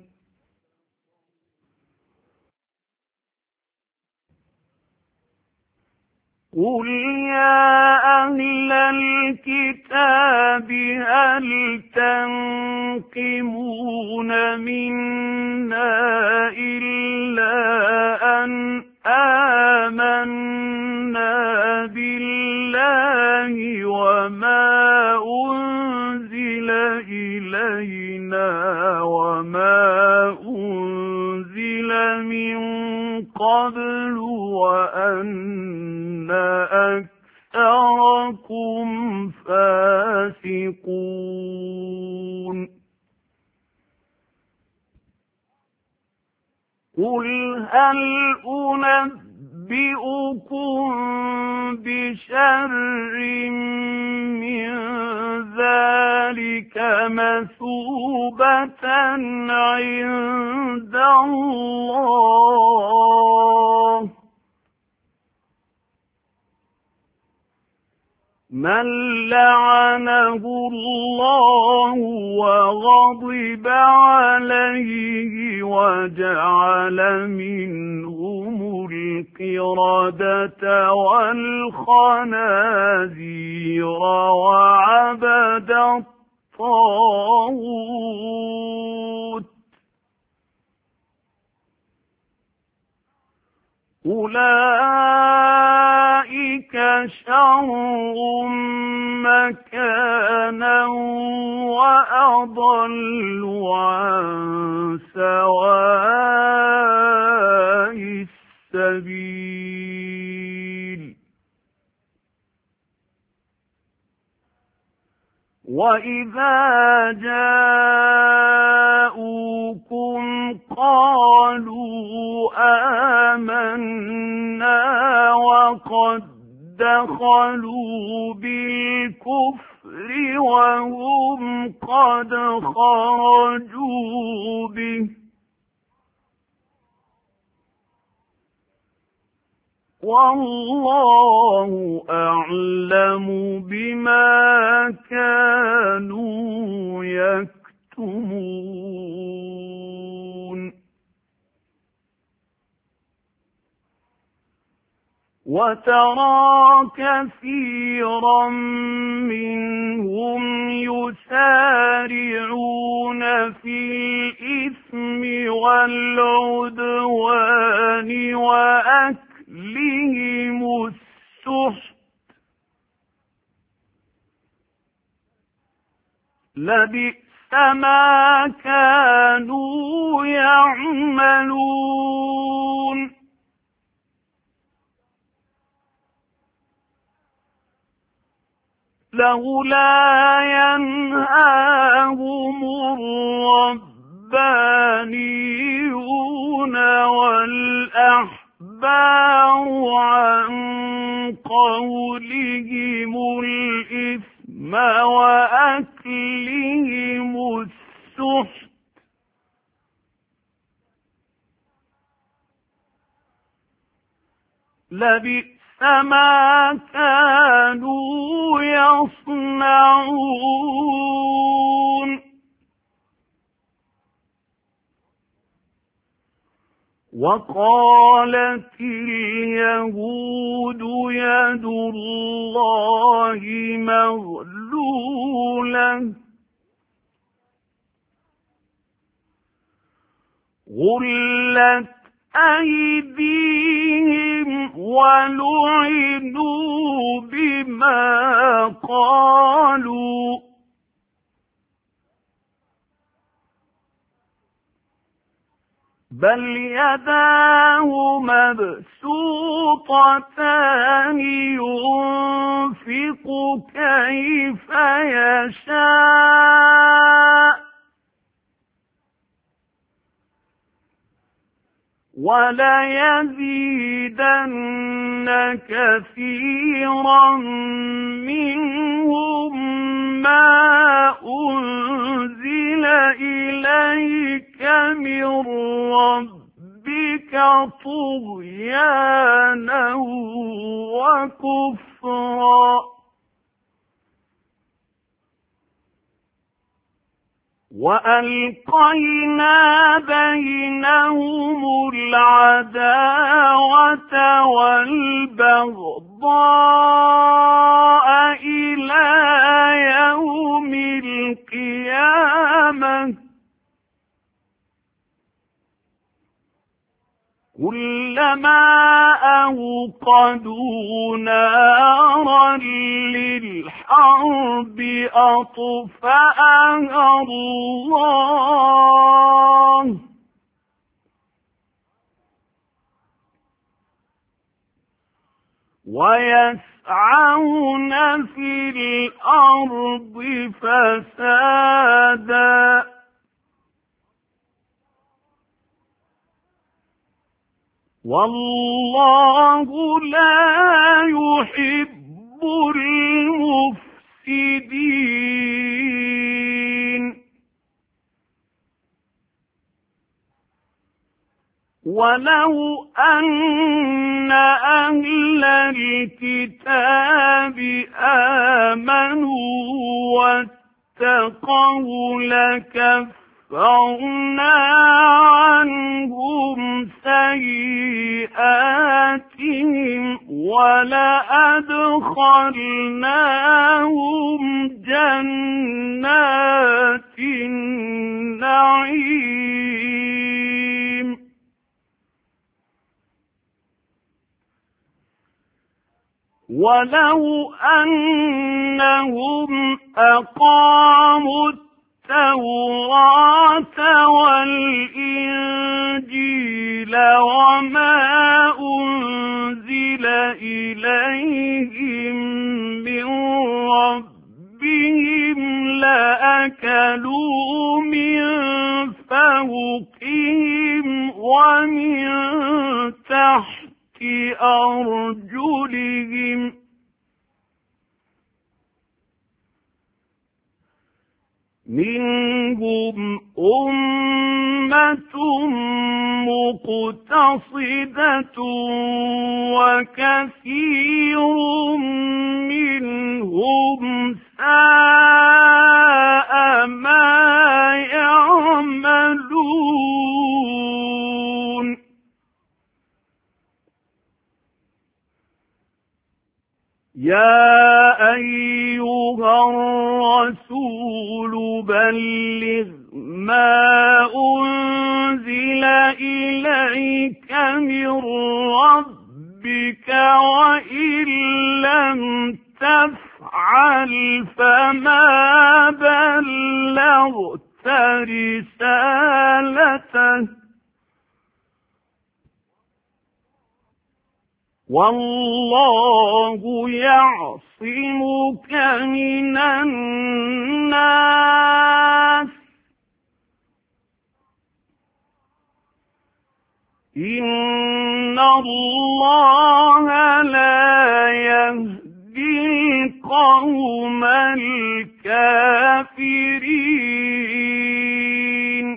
قل يا أهل الكتاب هل تنقمون منا إلا أن آمنا بالله وما أنزل إلينا وما أنزل من قبل وأن أكثركم فاسقون. قل هل أنبئكم بشر من ذلك مثوبة عند الله من لعنه الله وغضب عليه وجعل منهم القردة والخنازير وعبد الطاغوت أولئك شر مكانا وأضل عن سواء السبيل وإذا جاءوكم قالوا آمنا وقد دخلوا بالكفر وهم قد خرجوا به والله أعلم بما كانوا يكتمون وترى كثيرا منهم يسارعون في الإثم والعدوان وأكلهم السحت لبئس ما كانوا يعملون لولا ينهاهم الربانيون والأحبار عن قولهم الإثم وأكلهم السحت لبئس ما كانوا يصنعون وقالت اليهود يد الله مغلولة غلت أيديهم ولعنوا بما قالوا بل يداه مبسوطتان ينفق كيف يشاء وليزيدن كثيرا منهم ما أنزل إليك من ربك طغيانا وكفرا وألقينا بينهم العداوة والبغضاء إلى يوم القيامة كلما أوقدوا نارا للحرب أطفأها الله ويسعون في الأرض فسادا والله لا يحب المفسدين ولو أن أهل الكتاب آمنوا واتقوا لكفرنا عنهم سيئاتهم ولأدخلناهم جنات النعيم ولو أنهم أقاموا التوراة والإنجيل وما أنزل إليهم من ربهم لأكلوا من فوقهم ومن تحت أرجلهم منهم أمة مقتصدة وكثير منهم ساء ما يعملون يا أيها الرسول بلغ ما أنزل إليك من ربك وإن لم تفعل فما بلغت رسالته والله يعصمك من الناس إن الله لا يهدي القوم الكافرين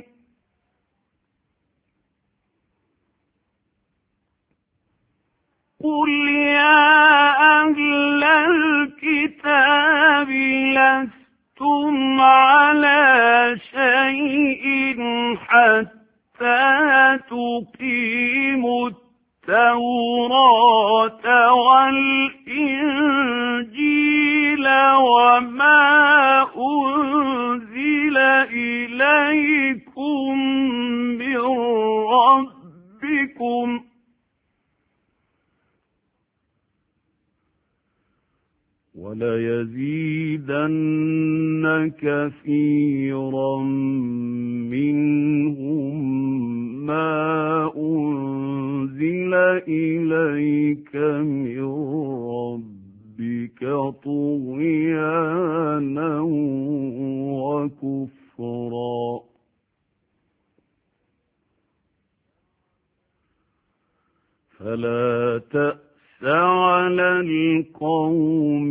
قل يا أهل الكتاب لستم على شيء حتى تقيموا التوراة والإنجيل وما أنزل إليكم من ربكم وليزيدن كثيرا منهم ما أنزل إليك من ربك طغيانا وكفرا فلا تأس على القوم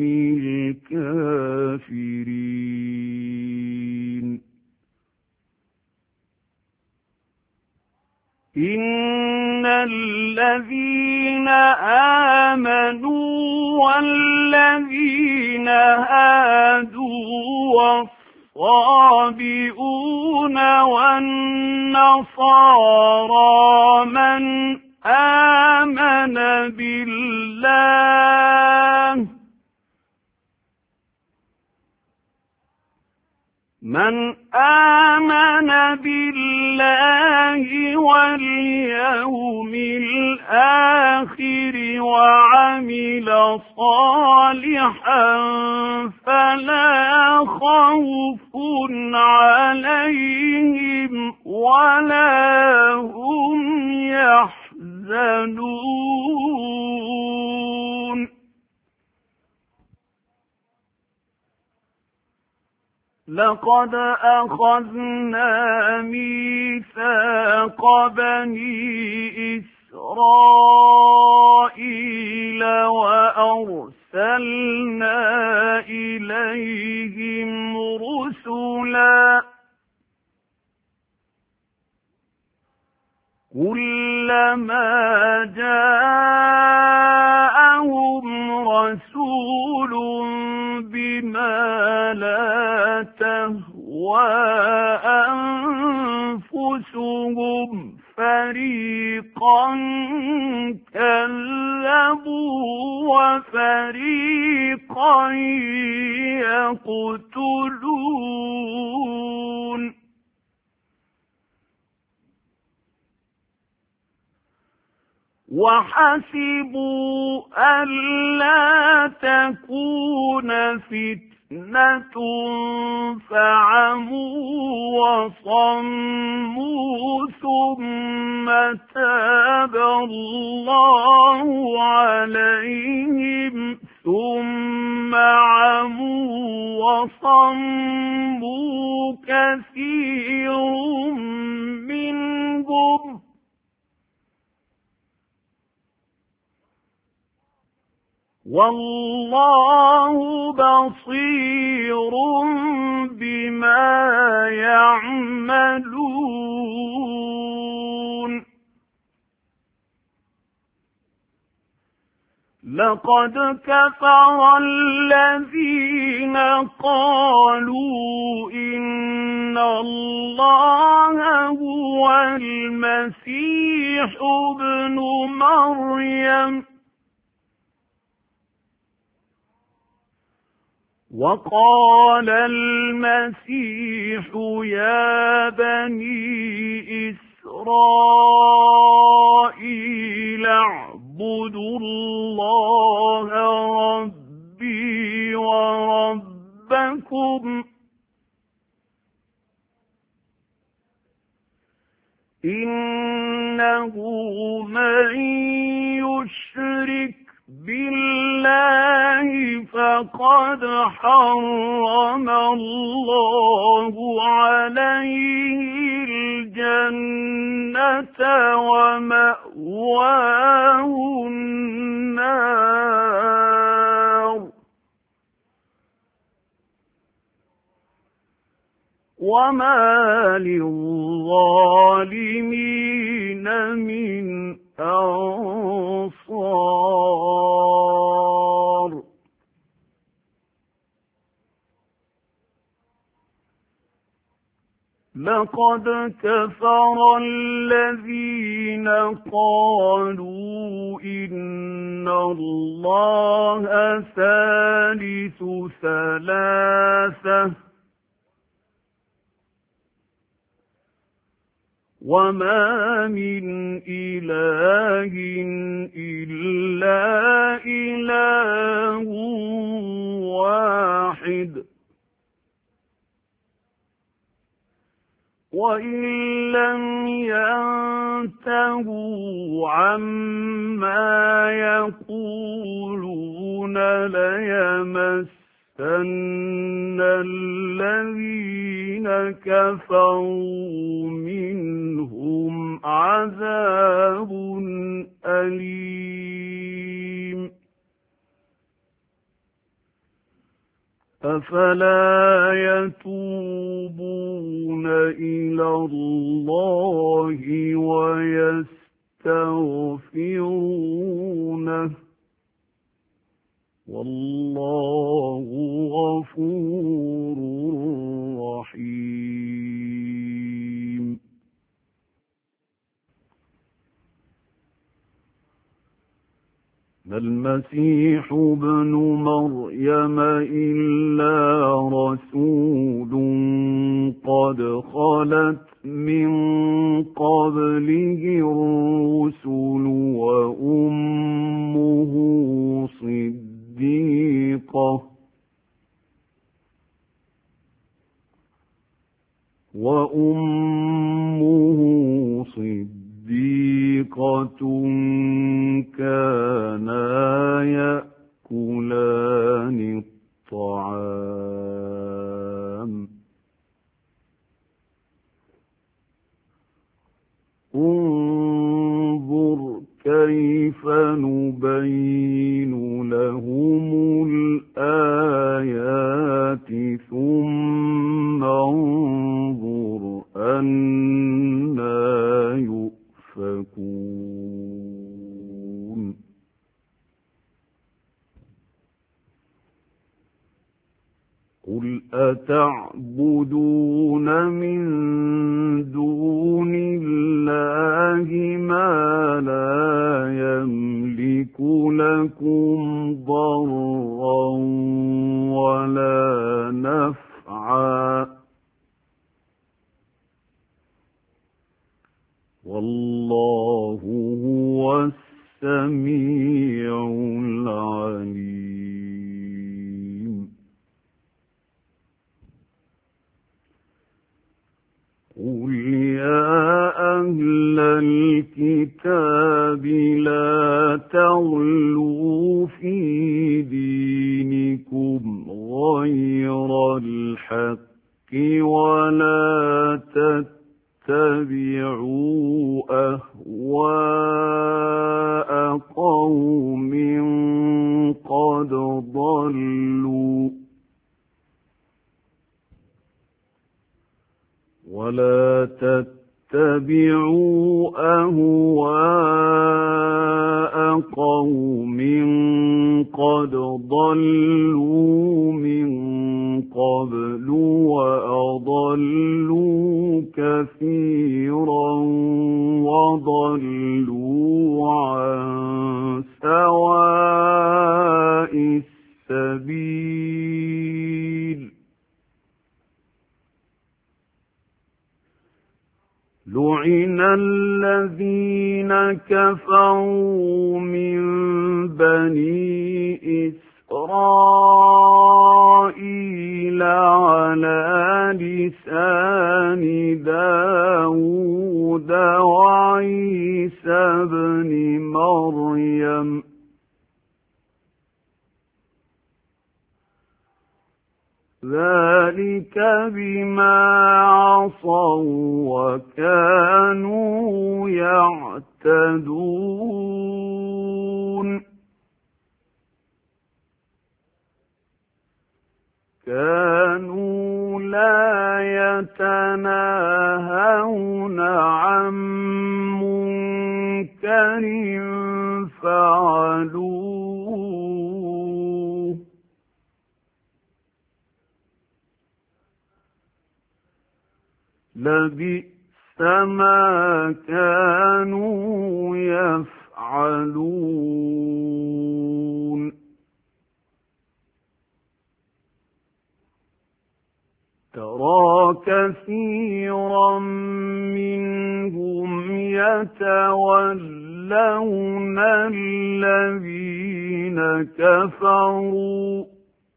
الكافرين إن الذين آمنوا والذين هادوا والصابئون والنصارى من آمن بالله من آمن بالله واليوم الآخر وعمل صالحا فلا خوف عليهم ولا هم يحزنون لقد أخذنا ميثاق بني إسرائيل وأرسلنا إليهم رسلا كلما كلما جاءهم رسول بما لا تهوى أنفسهم فريقا كذبوا وفريقا يقتلون وحسبوا ألا تكون فتنة فعموا وصموا ثم تاب الله عليهم ثم عموا وصموا كثير منهم والله بصير بما يعملون لقد كفر الذين قالوا إن الله هو المسيح ابن مريم وقال المسيح يا بني إسرائيل اعبدوا الله ربي وربكم إنه من يشرك بالله فقد حرم الله عليه الجنة ومأواه النار وما للظالمين من أنصار لقد كفر الذين قالوا إن الله ثالث ثلاثة وما من إله إلا إله واحد وإن لم ينتهوا عما يقولون ليمسن الذين كفروا منهم عذاب أليم أفلا يتوبون إلى الله ويستغفرونه والله غفور رحيم ما المسيح ابن مريم إلا رسول قد خلت من قبله الرسل وأمه صديقة وأمه صديقة كانا يأكلان الطعام انظر كيف نبين لهم الآيات ثم انظر أنى يؤفكون تعبدون من دون الله ما لا يملك لكم ضرا ولا نفعا والله هو السميع العليم قل يا أهل الكتاب لا تغلوا في دينكم غير الحق ولا تتبعوا أهواء قوم قد ضلوا ولا تتبعوا أهواء قوم قد ضلوا من قبل وأضلوا كثيرا وضلوا عن سواء السبيل لعن الذين كفروا من بني إسرائيل على لسان داود وعيسى بن مريم ذلك بما عصوا وكانوا يعتدون كانوا لا يتناهون عن منكر فعلوه لبئس ما كانوا يفعلون ترى كثيرا منهم يتولون الذين كفروا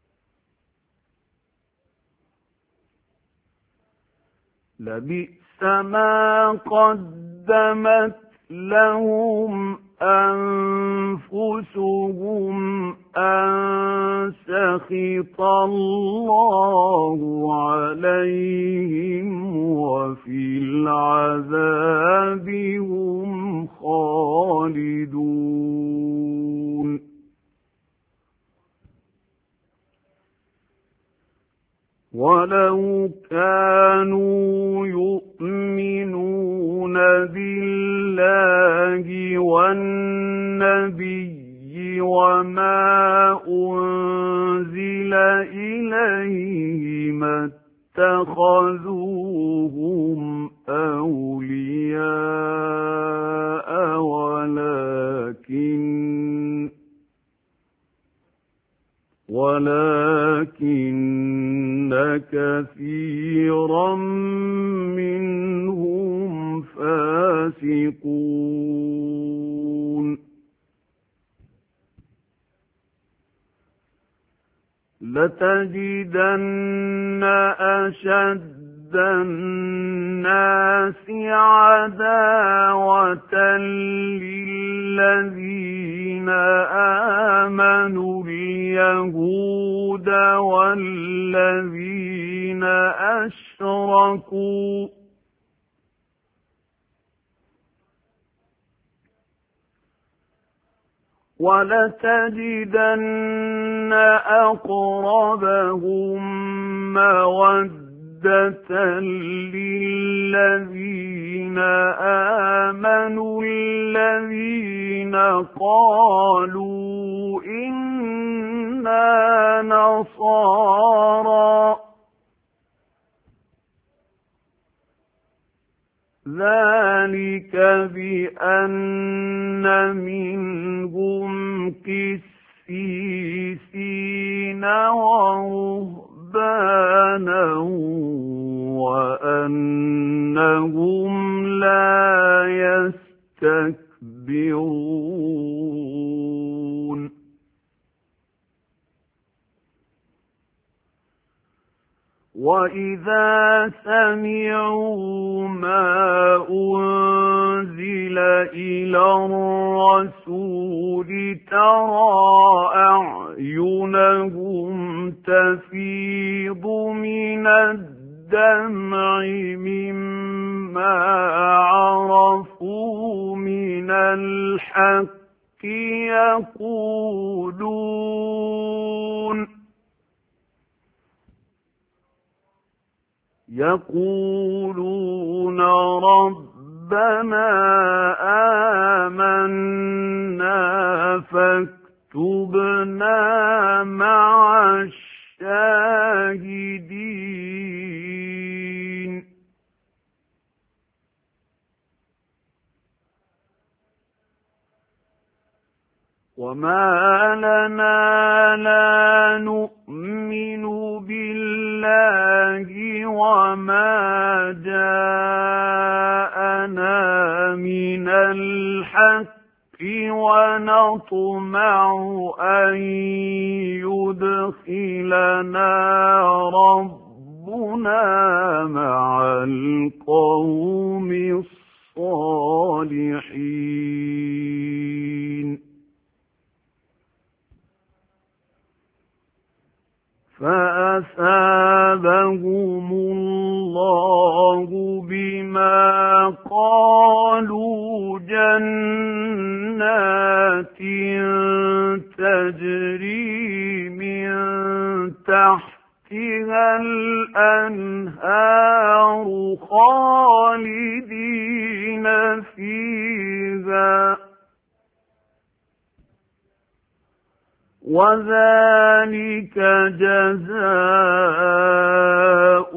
لبئس ما قدمت لهم أنفسهم أن سخط الله عليهم وفي العذاب هم خالدون ولو كانوا يؤمنون بالله والنبي وما أنزل إليه ما اتخذوهم أولياء ولكن ولكن كثيرا منهم فاسقون لتجدن أشد الناس عداوة للذين آمنوا اليهود والذين أشركوا ولتجدن أقربهم مودة للذين آمنوا الذين قالوا إنا نصارى ذلك بأن منهم قسيسين ورهبانا وأنهم لا يستكبرون وَإِذَا سَمِعُوا مَا أُنزِلَ إِلَى الرَّسُولِ تَرَىٰ أَعْيُنَهُمْ تَفِيضُ مِنَ الدَّمْعِ مِمَّا عَرَفُوا مِنَ الْحَقِّ يَقُولُونَ يقولون ربنا آمنا فاكتبنا مع الشاهدين وما لنا لا نؤمن بالله وما جاءنا من الحق ونطمع أن يدخلنا ربنا مع القوم الصالحين فأثابهم الله بما قالوا جنات تجري من تحتها الأنهار خالدين فيها وذلك جزاء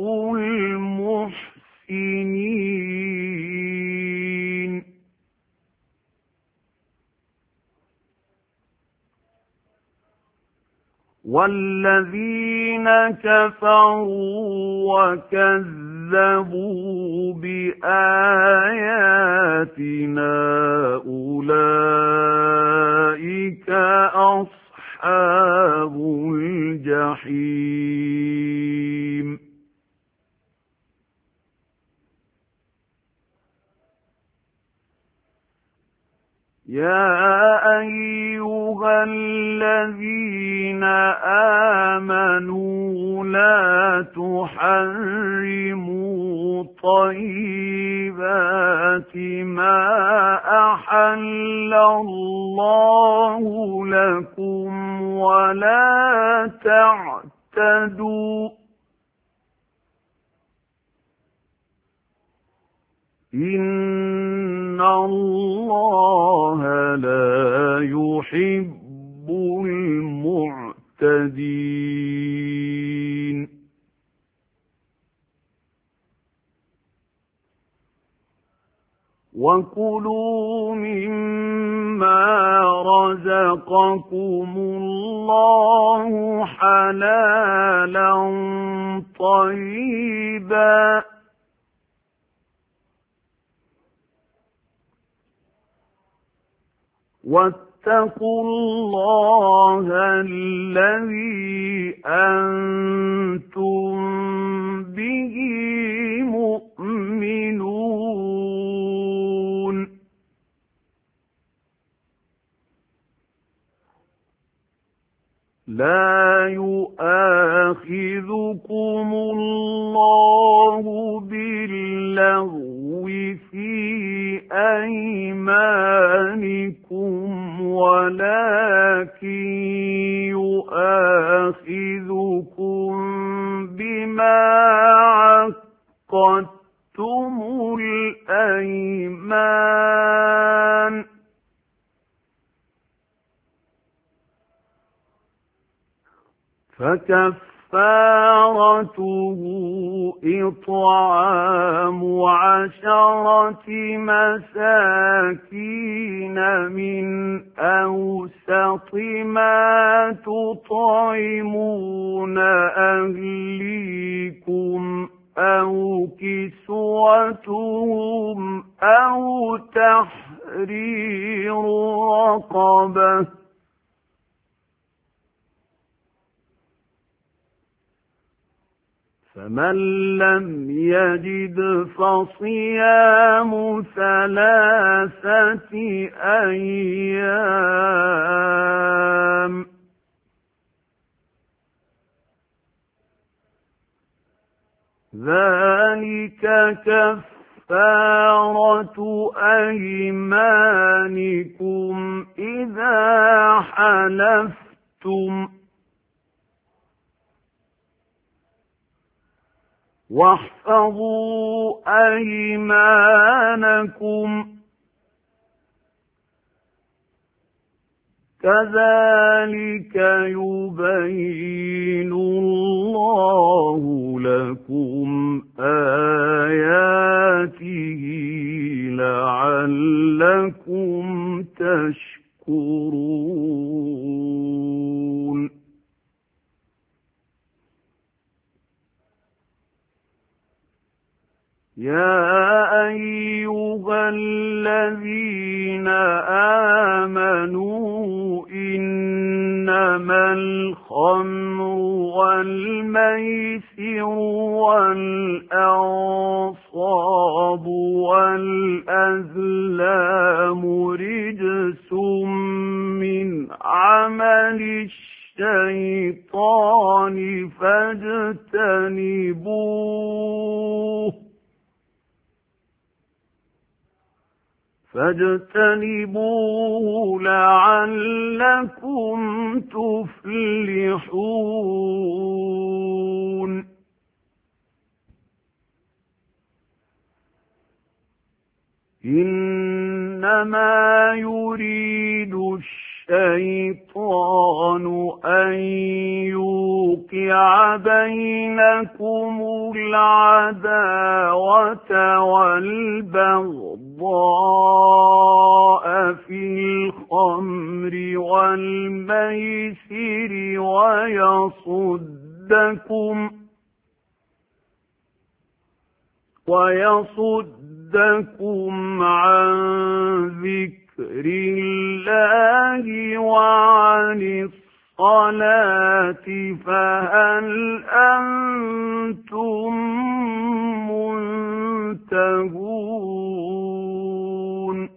المحسنين والذين كفروا وكذبوا بآياتنا أولئك أصحاب أصحاب الجحيم يا أيها الذين آمنوا لا تحرموا طيبات ما أحل الله لكم ولا تعتدوا إن الله لا يحب المعتدين وكلوا مما رزقكم الله حلالا طيبا واتقوا الله الذي أنتم به مؤمنون لا يؤاخذكم الله باللغو في أيمانكم ولكن يؤاخذكم بما عقدتم الأيمان فكفارته كفارته إطعام عشرة مساكين من أوسط ما تطعمون أهليكم أو كسوتهم أو تحرير رقبة، فمن لم يجد فصيام ثلاثة أيام ذلك كفارة أيمانكم إذا حلفتم، واحفظوا أيمانكم كذلك يبين الله لكم آياته لعلكم تشكرون. يا أيها الذين آمنوا إنما الخمر والميسر والأنصاب والأزلام رجس من عمل الشيطان فاجتنبوه فاجتنبوه لعلكم تفلحون. إنما يريد الشيطان أن يوقع بينكم العداوة والبغضاء في الخمر والميسر ويصدكم ويصدكم عن ذكر الله وعن الصلاة فهل أنتم منتهون.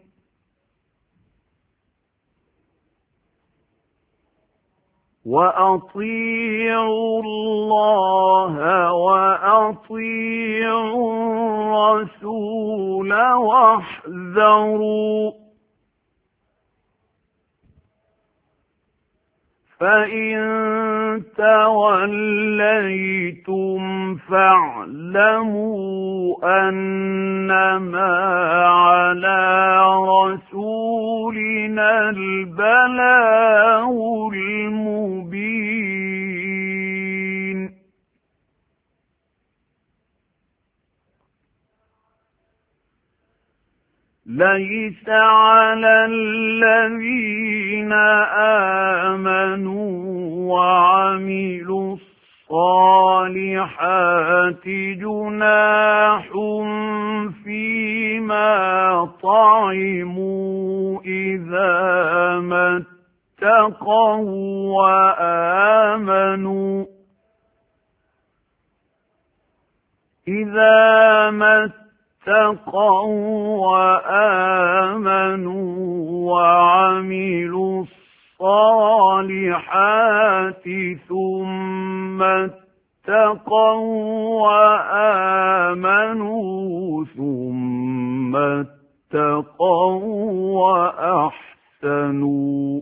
وأطيعوا الله وأطيعوا الرسول واحذروا، فإن توليتم فاعلموا أنما على رسولنا البلاغ المبين. ليس على الذين آمنوا وعملوا الصالحات جناح فيما طعموا إذا ما اتقوا وآمنوا إذا ما اتقوا وآمنوا وعملوا الصالحات ثم اتقوا وآمنوا ثم اتقوا وأحسنوا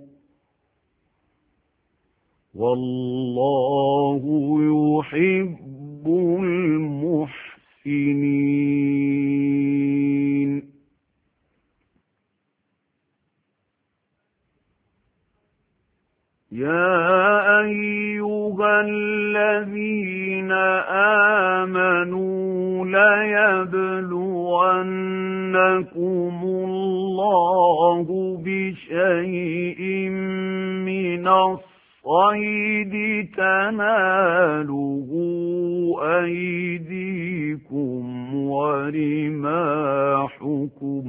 والله يحب المحسنين. يا أيها الذين آمنوا ليبلونكم الله بشيء من الصيد تناله أيديكم ورماحكم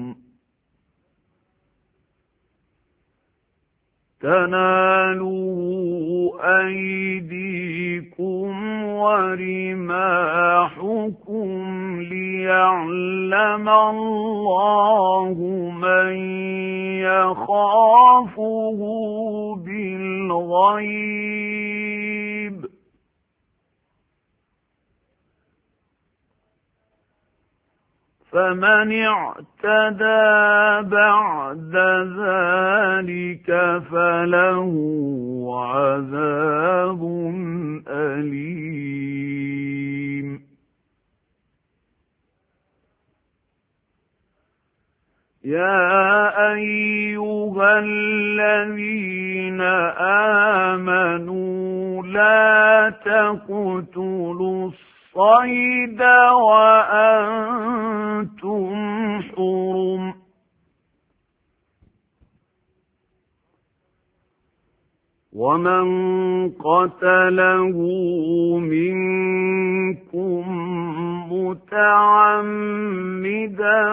تناله أيديكم ورماحكم ليعلم الله من يخافه بالغيب فمن اعتدى بعد ذلك فله عذاب أليم يا أيها الذين آمنوا لا تقتلوا الصيد وأنتم حرم ومن قتله منكم متعمدا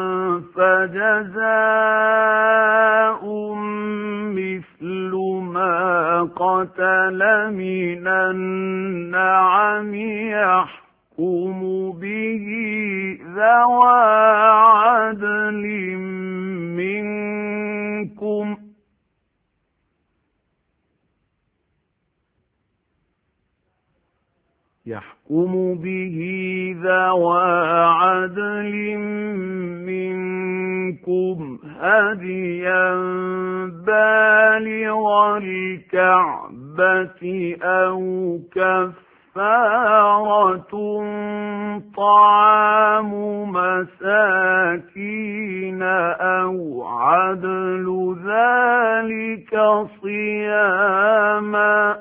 فجزاء مثل ما قتل من النعم يحكم به ذوى عدل منكم يحكم به ذوى عدل منكم هديا بالغ الكعبة أو كفارة طعام مساكين أو عدل ذلك صياما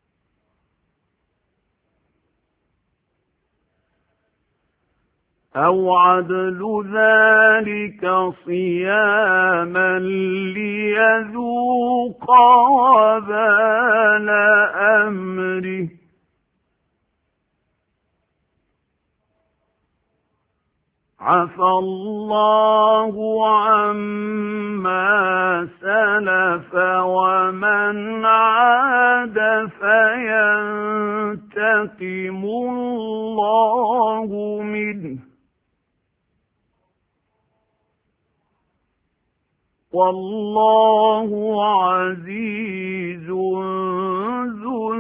أو عدل ذلك صياما ليذوق وبال أمره عفى الله عما سلف ومن عاد فينتقم الله منه والله عزيز ذو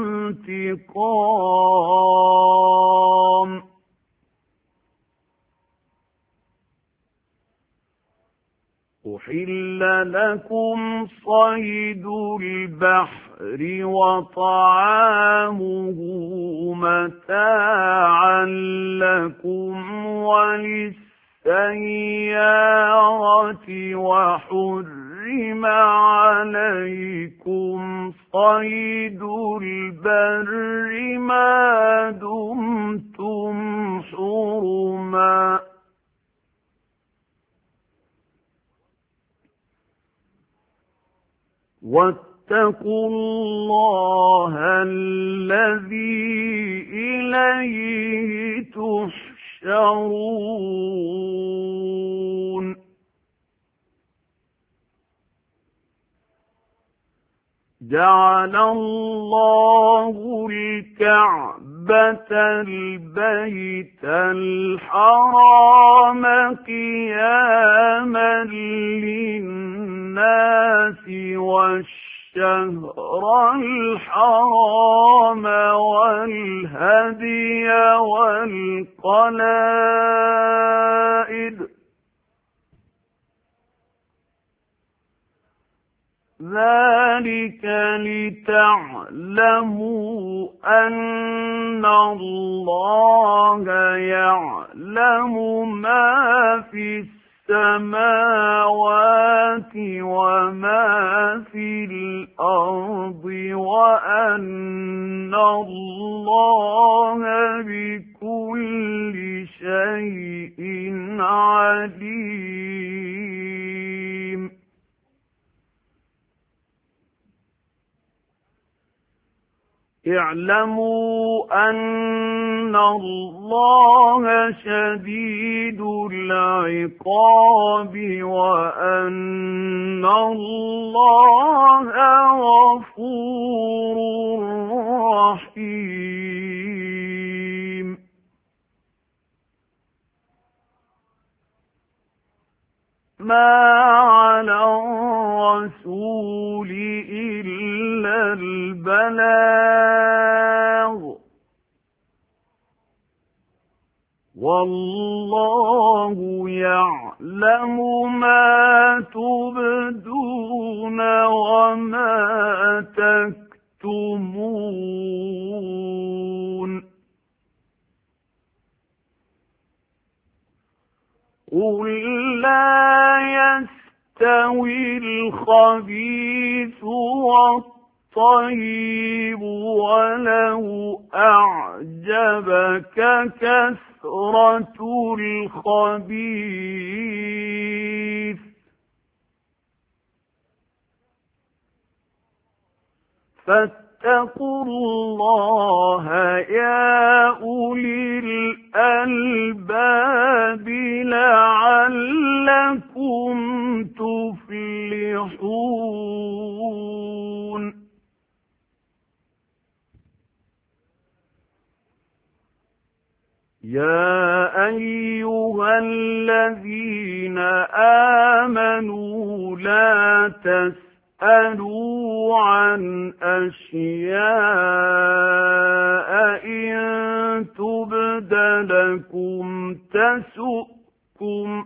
انتقام أحل لكم صيد البحر وطعامه متاعا لكم وللسيارة وحرم عليكم صيد البر ما دمتم حرما واتقوا الله الذي إليه تحشرون جعل الله الكعبة البيت الحرام قياما للناس والشهر الحرام والهدي والقلائد ذلك لتعلموا أن الله يعلم ما في السماوات وما في الأرض وأن الله بكل شيء عليم اعلموا أن الله شديد العقاب وأن الله غفور رحيم ما على الرسول إلا البلاغ والله يعلم ما تبدون وما تكتمون قل لا يستوي الخبيث والطيب ولو أعجبك كثرة الخبيث فاتقوا الله يا أولي الألباب لعلكم تفلحون يا أيها الذين آمنوا لا تسألوا اسألوا عن أشياء إن تبد لكم تسؤكم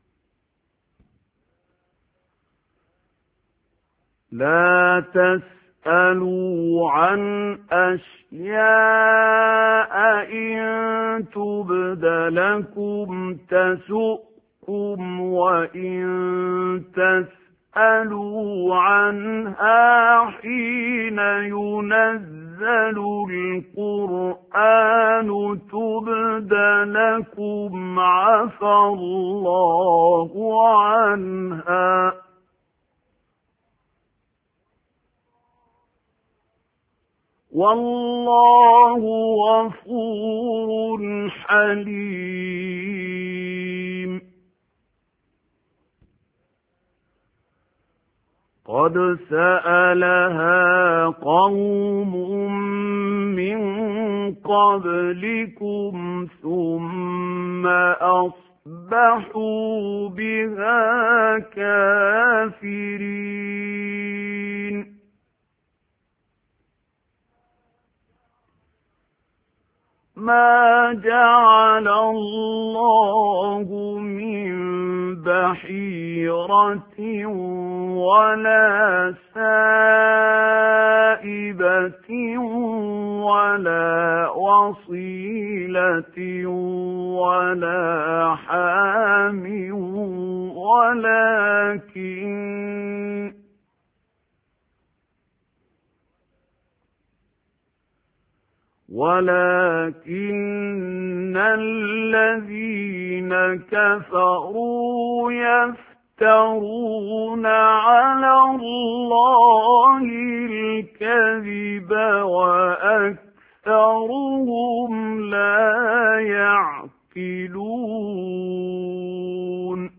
لا تسألوا عن أشياء إن تبد لكم تسؤكم وإن تسألوا اسألوا عنها حين ينزل القرآن تبد لكم عفى الله عنها والله غفور حليم قد سألها قوم من قبلكم ثم أصبحوا بها كافرين ما جعل الله من بحيرة ولا سائبة ولا وصيلة ولا حام ولكن ولكن الذين كفروا يفترون على الله الكذب وأكثرهم لا يعقلون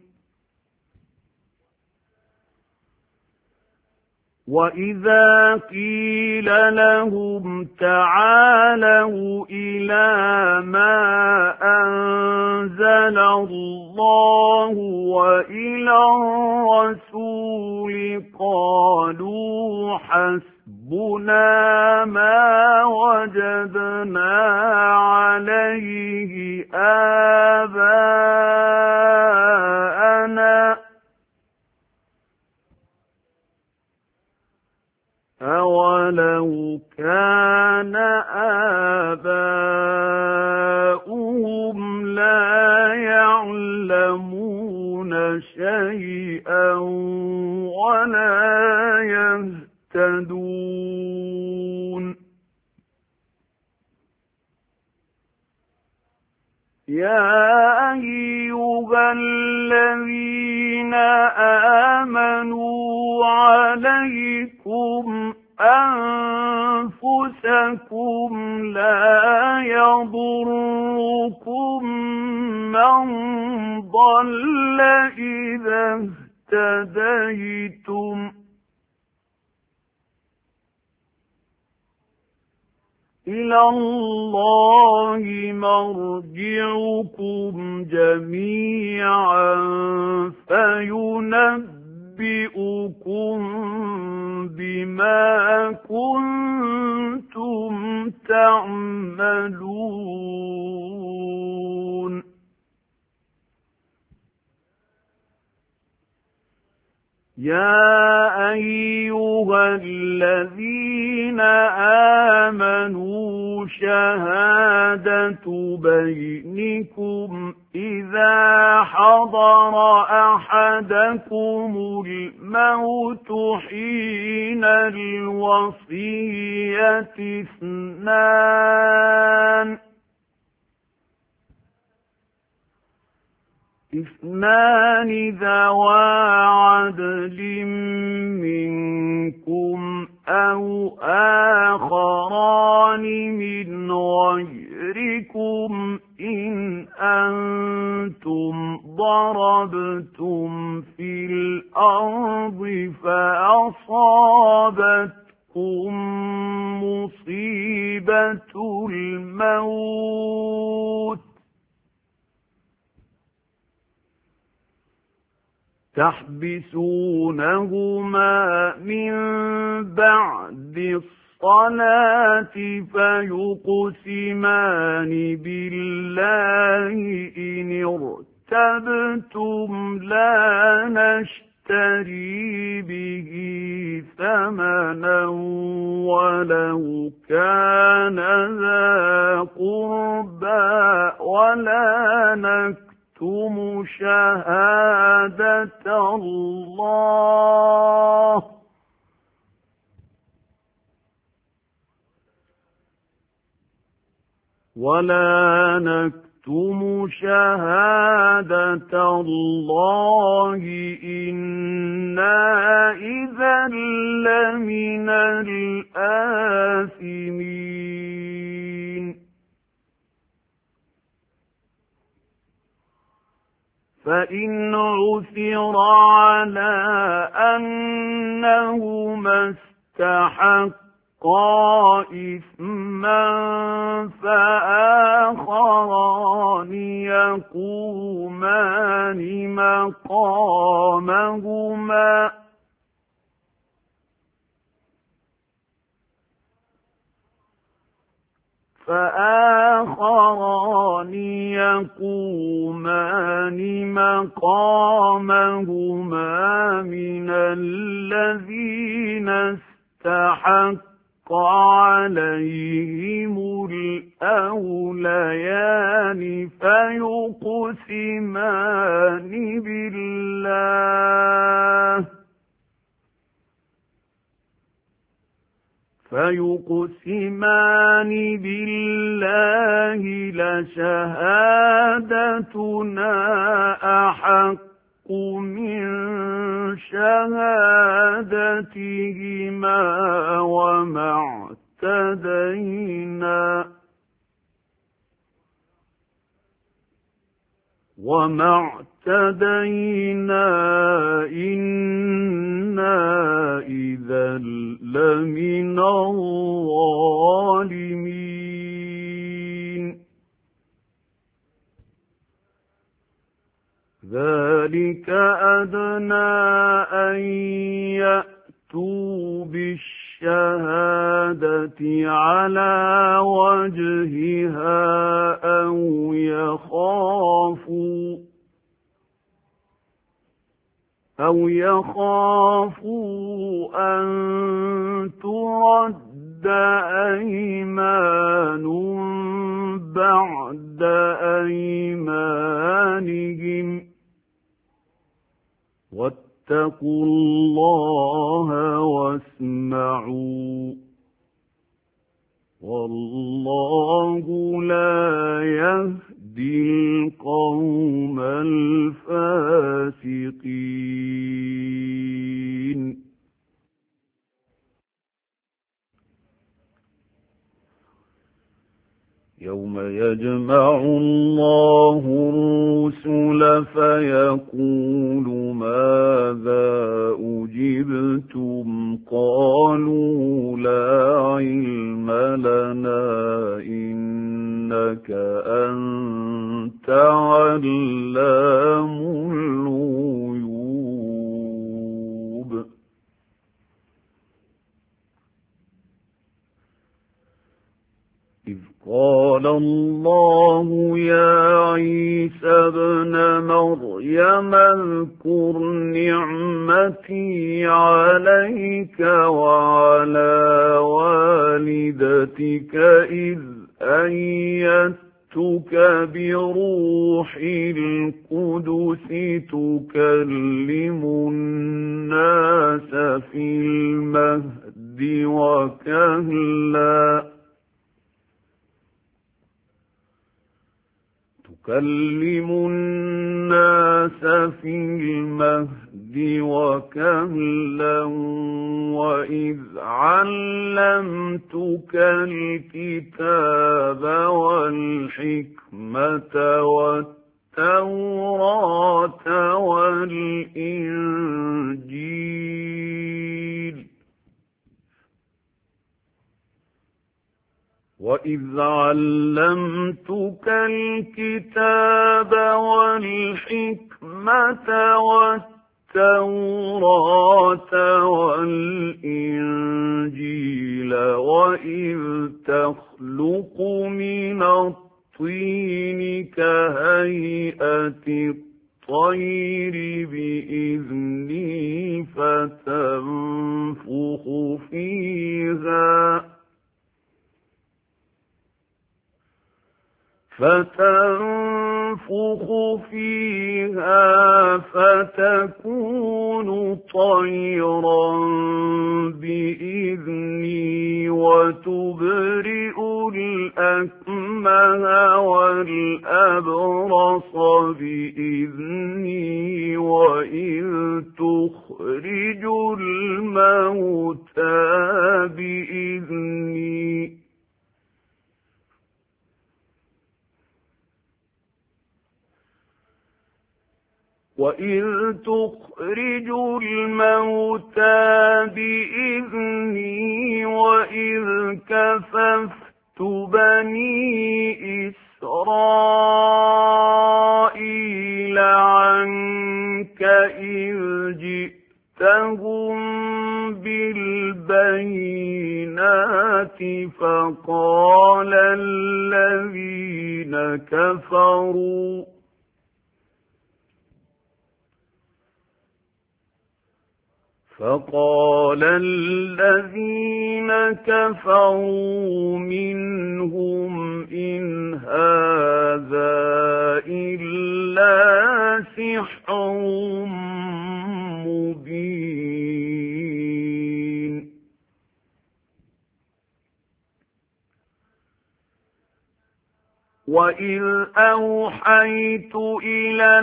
وَإِذَا قِيلَ لَهُمْ تَعَالَوْا إِلَى مَا أَنزَلَ اللَّهُ وَإِلَى الرَّسُولِ قَالُوا حَسْبُنَا مَا وَجَدْنَا عَلَيْهِ آبَاءَنَا أولو كان آباؤهم لا يعلمون شيئا ولا يهتدون يا أيها الذين آمنوا عليكم أنفسكم لا يضركم من ضل إذا اهتديتم إلى الله مرجعكم جميعا فينبئكم بما كنتم تعملون يا أيها الذين آمنوا شهادة بينكم إذا حضر أحدكم الموت حين الوصية اثنان اثنان ذوى عدل منكم أو آخران من غيركم إن أنتم ضربتم في الأرض فأصابتكم مصيبة الموت تحبسونهما من بعد الصلاة فيقسمان بالله إن ارتبتم لا نشتري به ثمنا ولو كان ذا قربى ولا نكتم تُمُ شهادة الله ولا نكتم شهادة الله إنا إذا لمن الآثمين فإن عثر على أنهما استحقا إثما فآخران يقومان مقامهما فآخران يقومان مقامهما من الذين استحق عليهم الأوليان فيقسمان بالله فيقسمان بالله لشهادتنا أحق من شهادتهما وما اعتدينا وما اعتدينا إنا إذا لمن الظالمين ذلك أدنى أن يأتوا بالشهادة على وجهها أو يخافوا أو يخافوا أن ترد أيمان بعد أيمانهم واتقوا الله واسمعوا والله لا يهدي القوم الفاسقين. يوم يجمع الله الرسل فيقول ماذا أجبتم قالوا لا علم لنا إنك أنت علام الغيوب. إذ قال الله يا عيسى ابن مريم اذكر نعمتي عليك وعلى والدتك إذ أيدتك بروح القدس تكلم الناس في المهد وكهلا تكلم الناس في المهد وكهلا وإذ علمتك الكتاب والحكمة والتوراة والإنجيل وإذ علمتك الكتاب والحكمة والتوراة والإنجيل وإذ تخلق من الطين كهيئة الطير بإذني فتنفخ فيها فتنفخ فيها فتكون طيرا بإذني وتبرئ الأكمه والأبرص بإذني وإذ تخرج الموتى بإذني وإذ تخرج الموتى بإذني وإذ كففت بني إسرائيل عنك إذ جئتهم بالبينات فقال الذين كفروا فقال الذين كفروا منهم إن هذا إلا سحر مبين. وإذ أوحيت إلى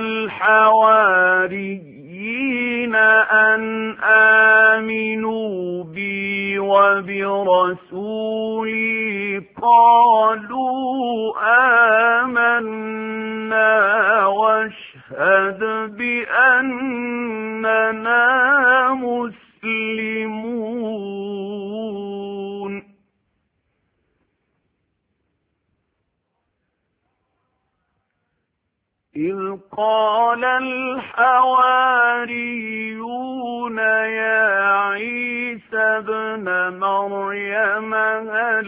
الحواريين أن آمنوا بي وبرسولي قالوا آمنا واشهد بأننا مسلمون. إذ قال الحواريون يا عيسى ابن مريم هل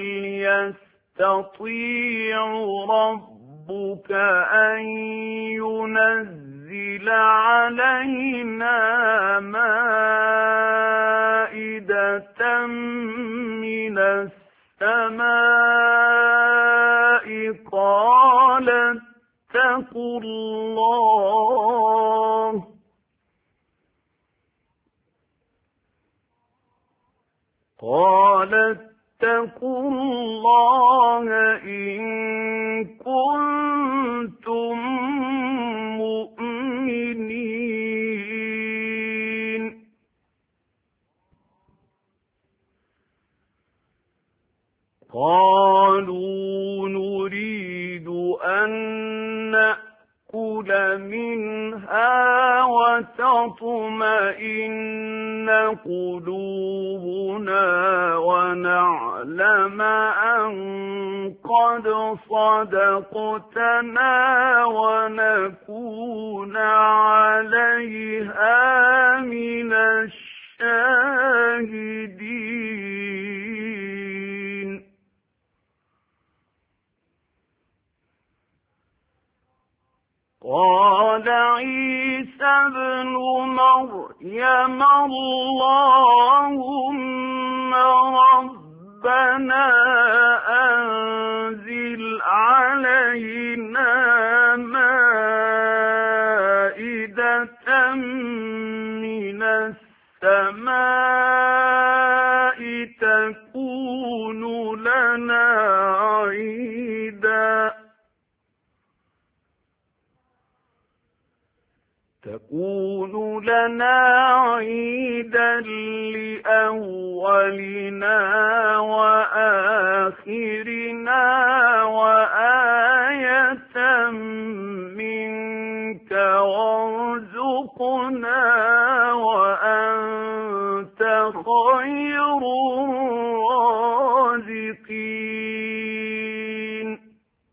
يستطيع ربك أن ينزل أنزل علينا مائدة من السماء قال اتقوا الله قال اتقوا الله إن كنتم مؤمنين قالوا نريد أن نأكل منها وتطمئن قلوبنا ونعلم أن قد صدقتنا ونكون عليها من الشاهدين قال عيسى ابن مريم اللهم ربنا أنزل علينا مائدة من السماء تكون لنا عيدا تكون لنا عيدا لأولنا وآخرنا وآية منك وارزقنا وأنت خير الرازقين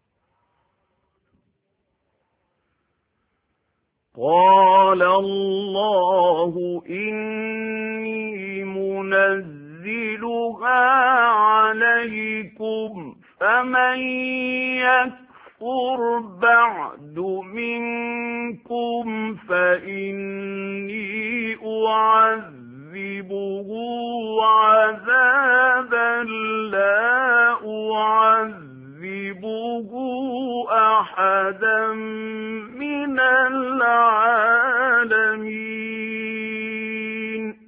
قال الله إني منزلها عليكم فمن يكفر بعد منكم فإني أعذبه عذابا لا أعذبه أحدا من العالمين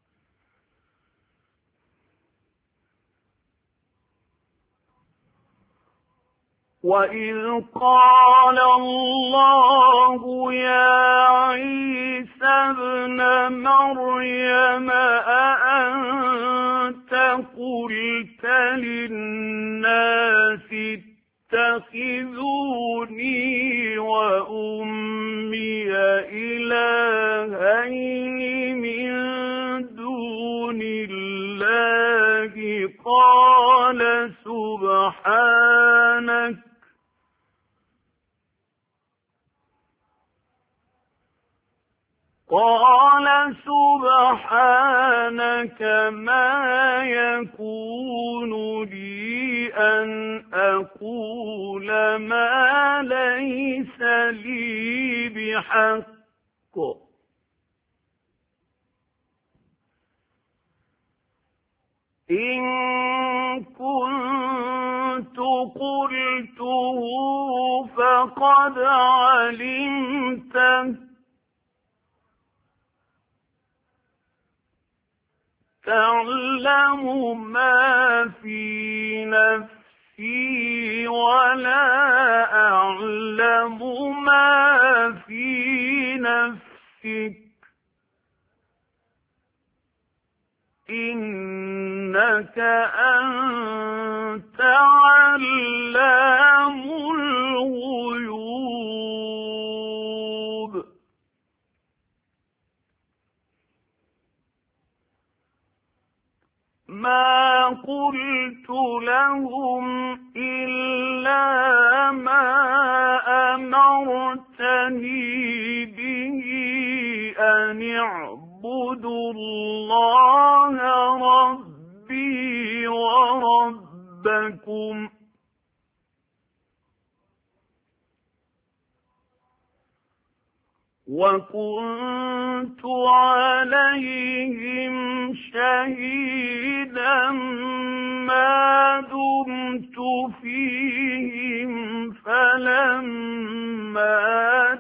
وإذ قال الله يا عيسى ابن مريم أأنت قلت للناس اتخذوني وأمي إلهين من دون الله قال سبحانك قال سبحانك ما يكون لي أن أقول ما ليس لي بحق إن كنت قلته فقد علمته تعلم ما في نفسي ولا أعلم ما في نفسك إنك أنت علام الغيوب ما قلت لهم إلا ما أمرتني به أن اعبدوا الله ربي وربكم وكنت عليهم شهيدا ما دمت فيهم فلما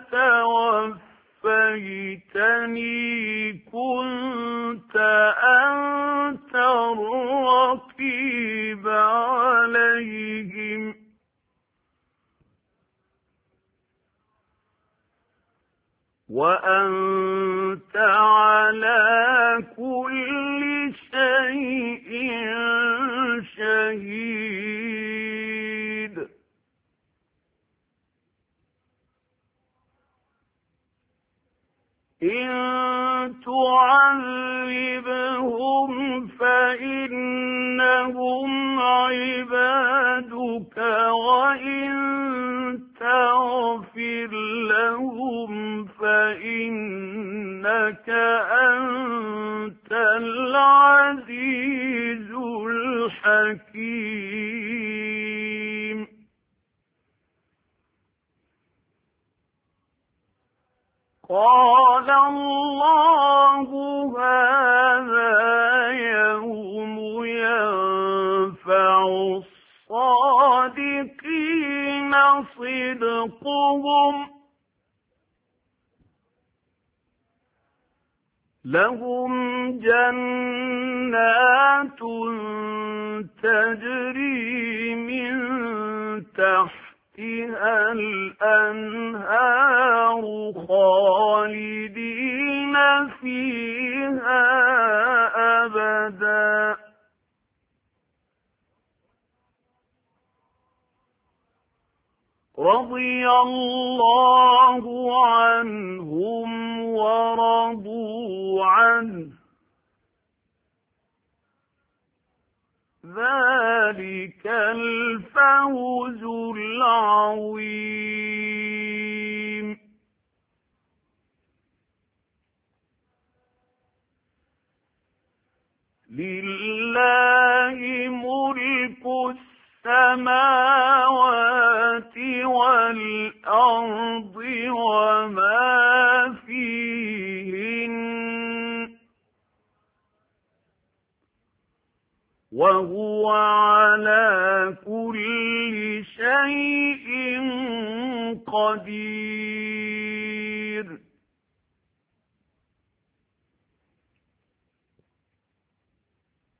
توفيتني كنت أنت الرقيب عليهم وأنت على كل شيء شهيد إن تعذبهم فإنهم عبادك وإن تغفر لهم فإنك أنت العزيز الحكيم قال الله هذا يوم ينفع الصادقين صدقهم لهم جنات تجري من تحتها الأنهار خالدين فيها أبدا رضي الله عنهم ورضوا عنه ذلك الفوز العظيم لله ملك السماوات والأرض وما فيهن وهو على كل شيء قدير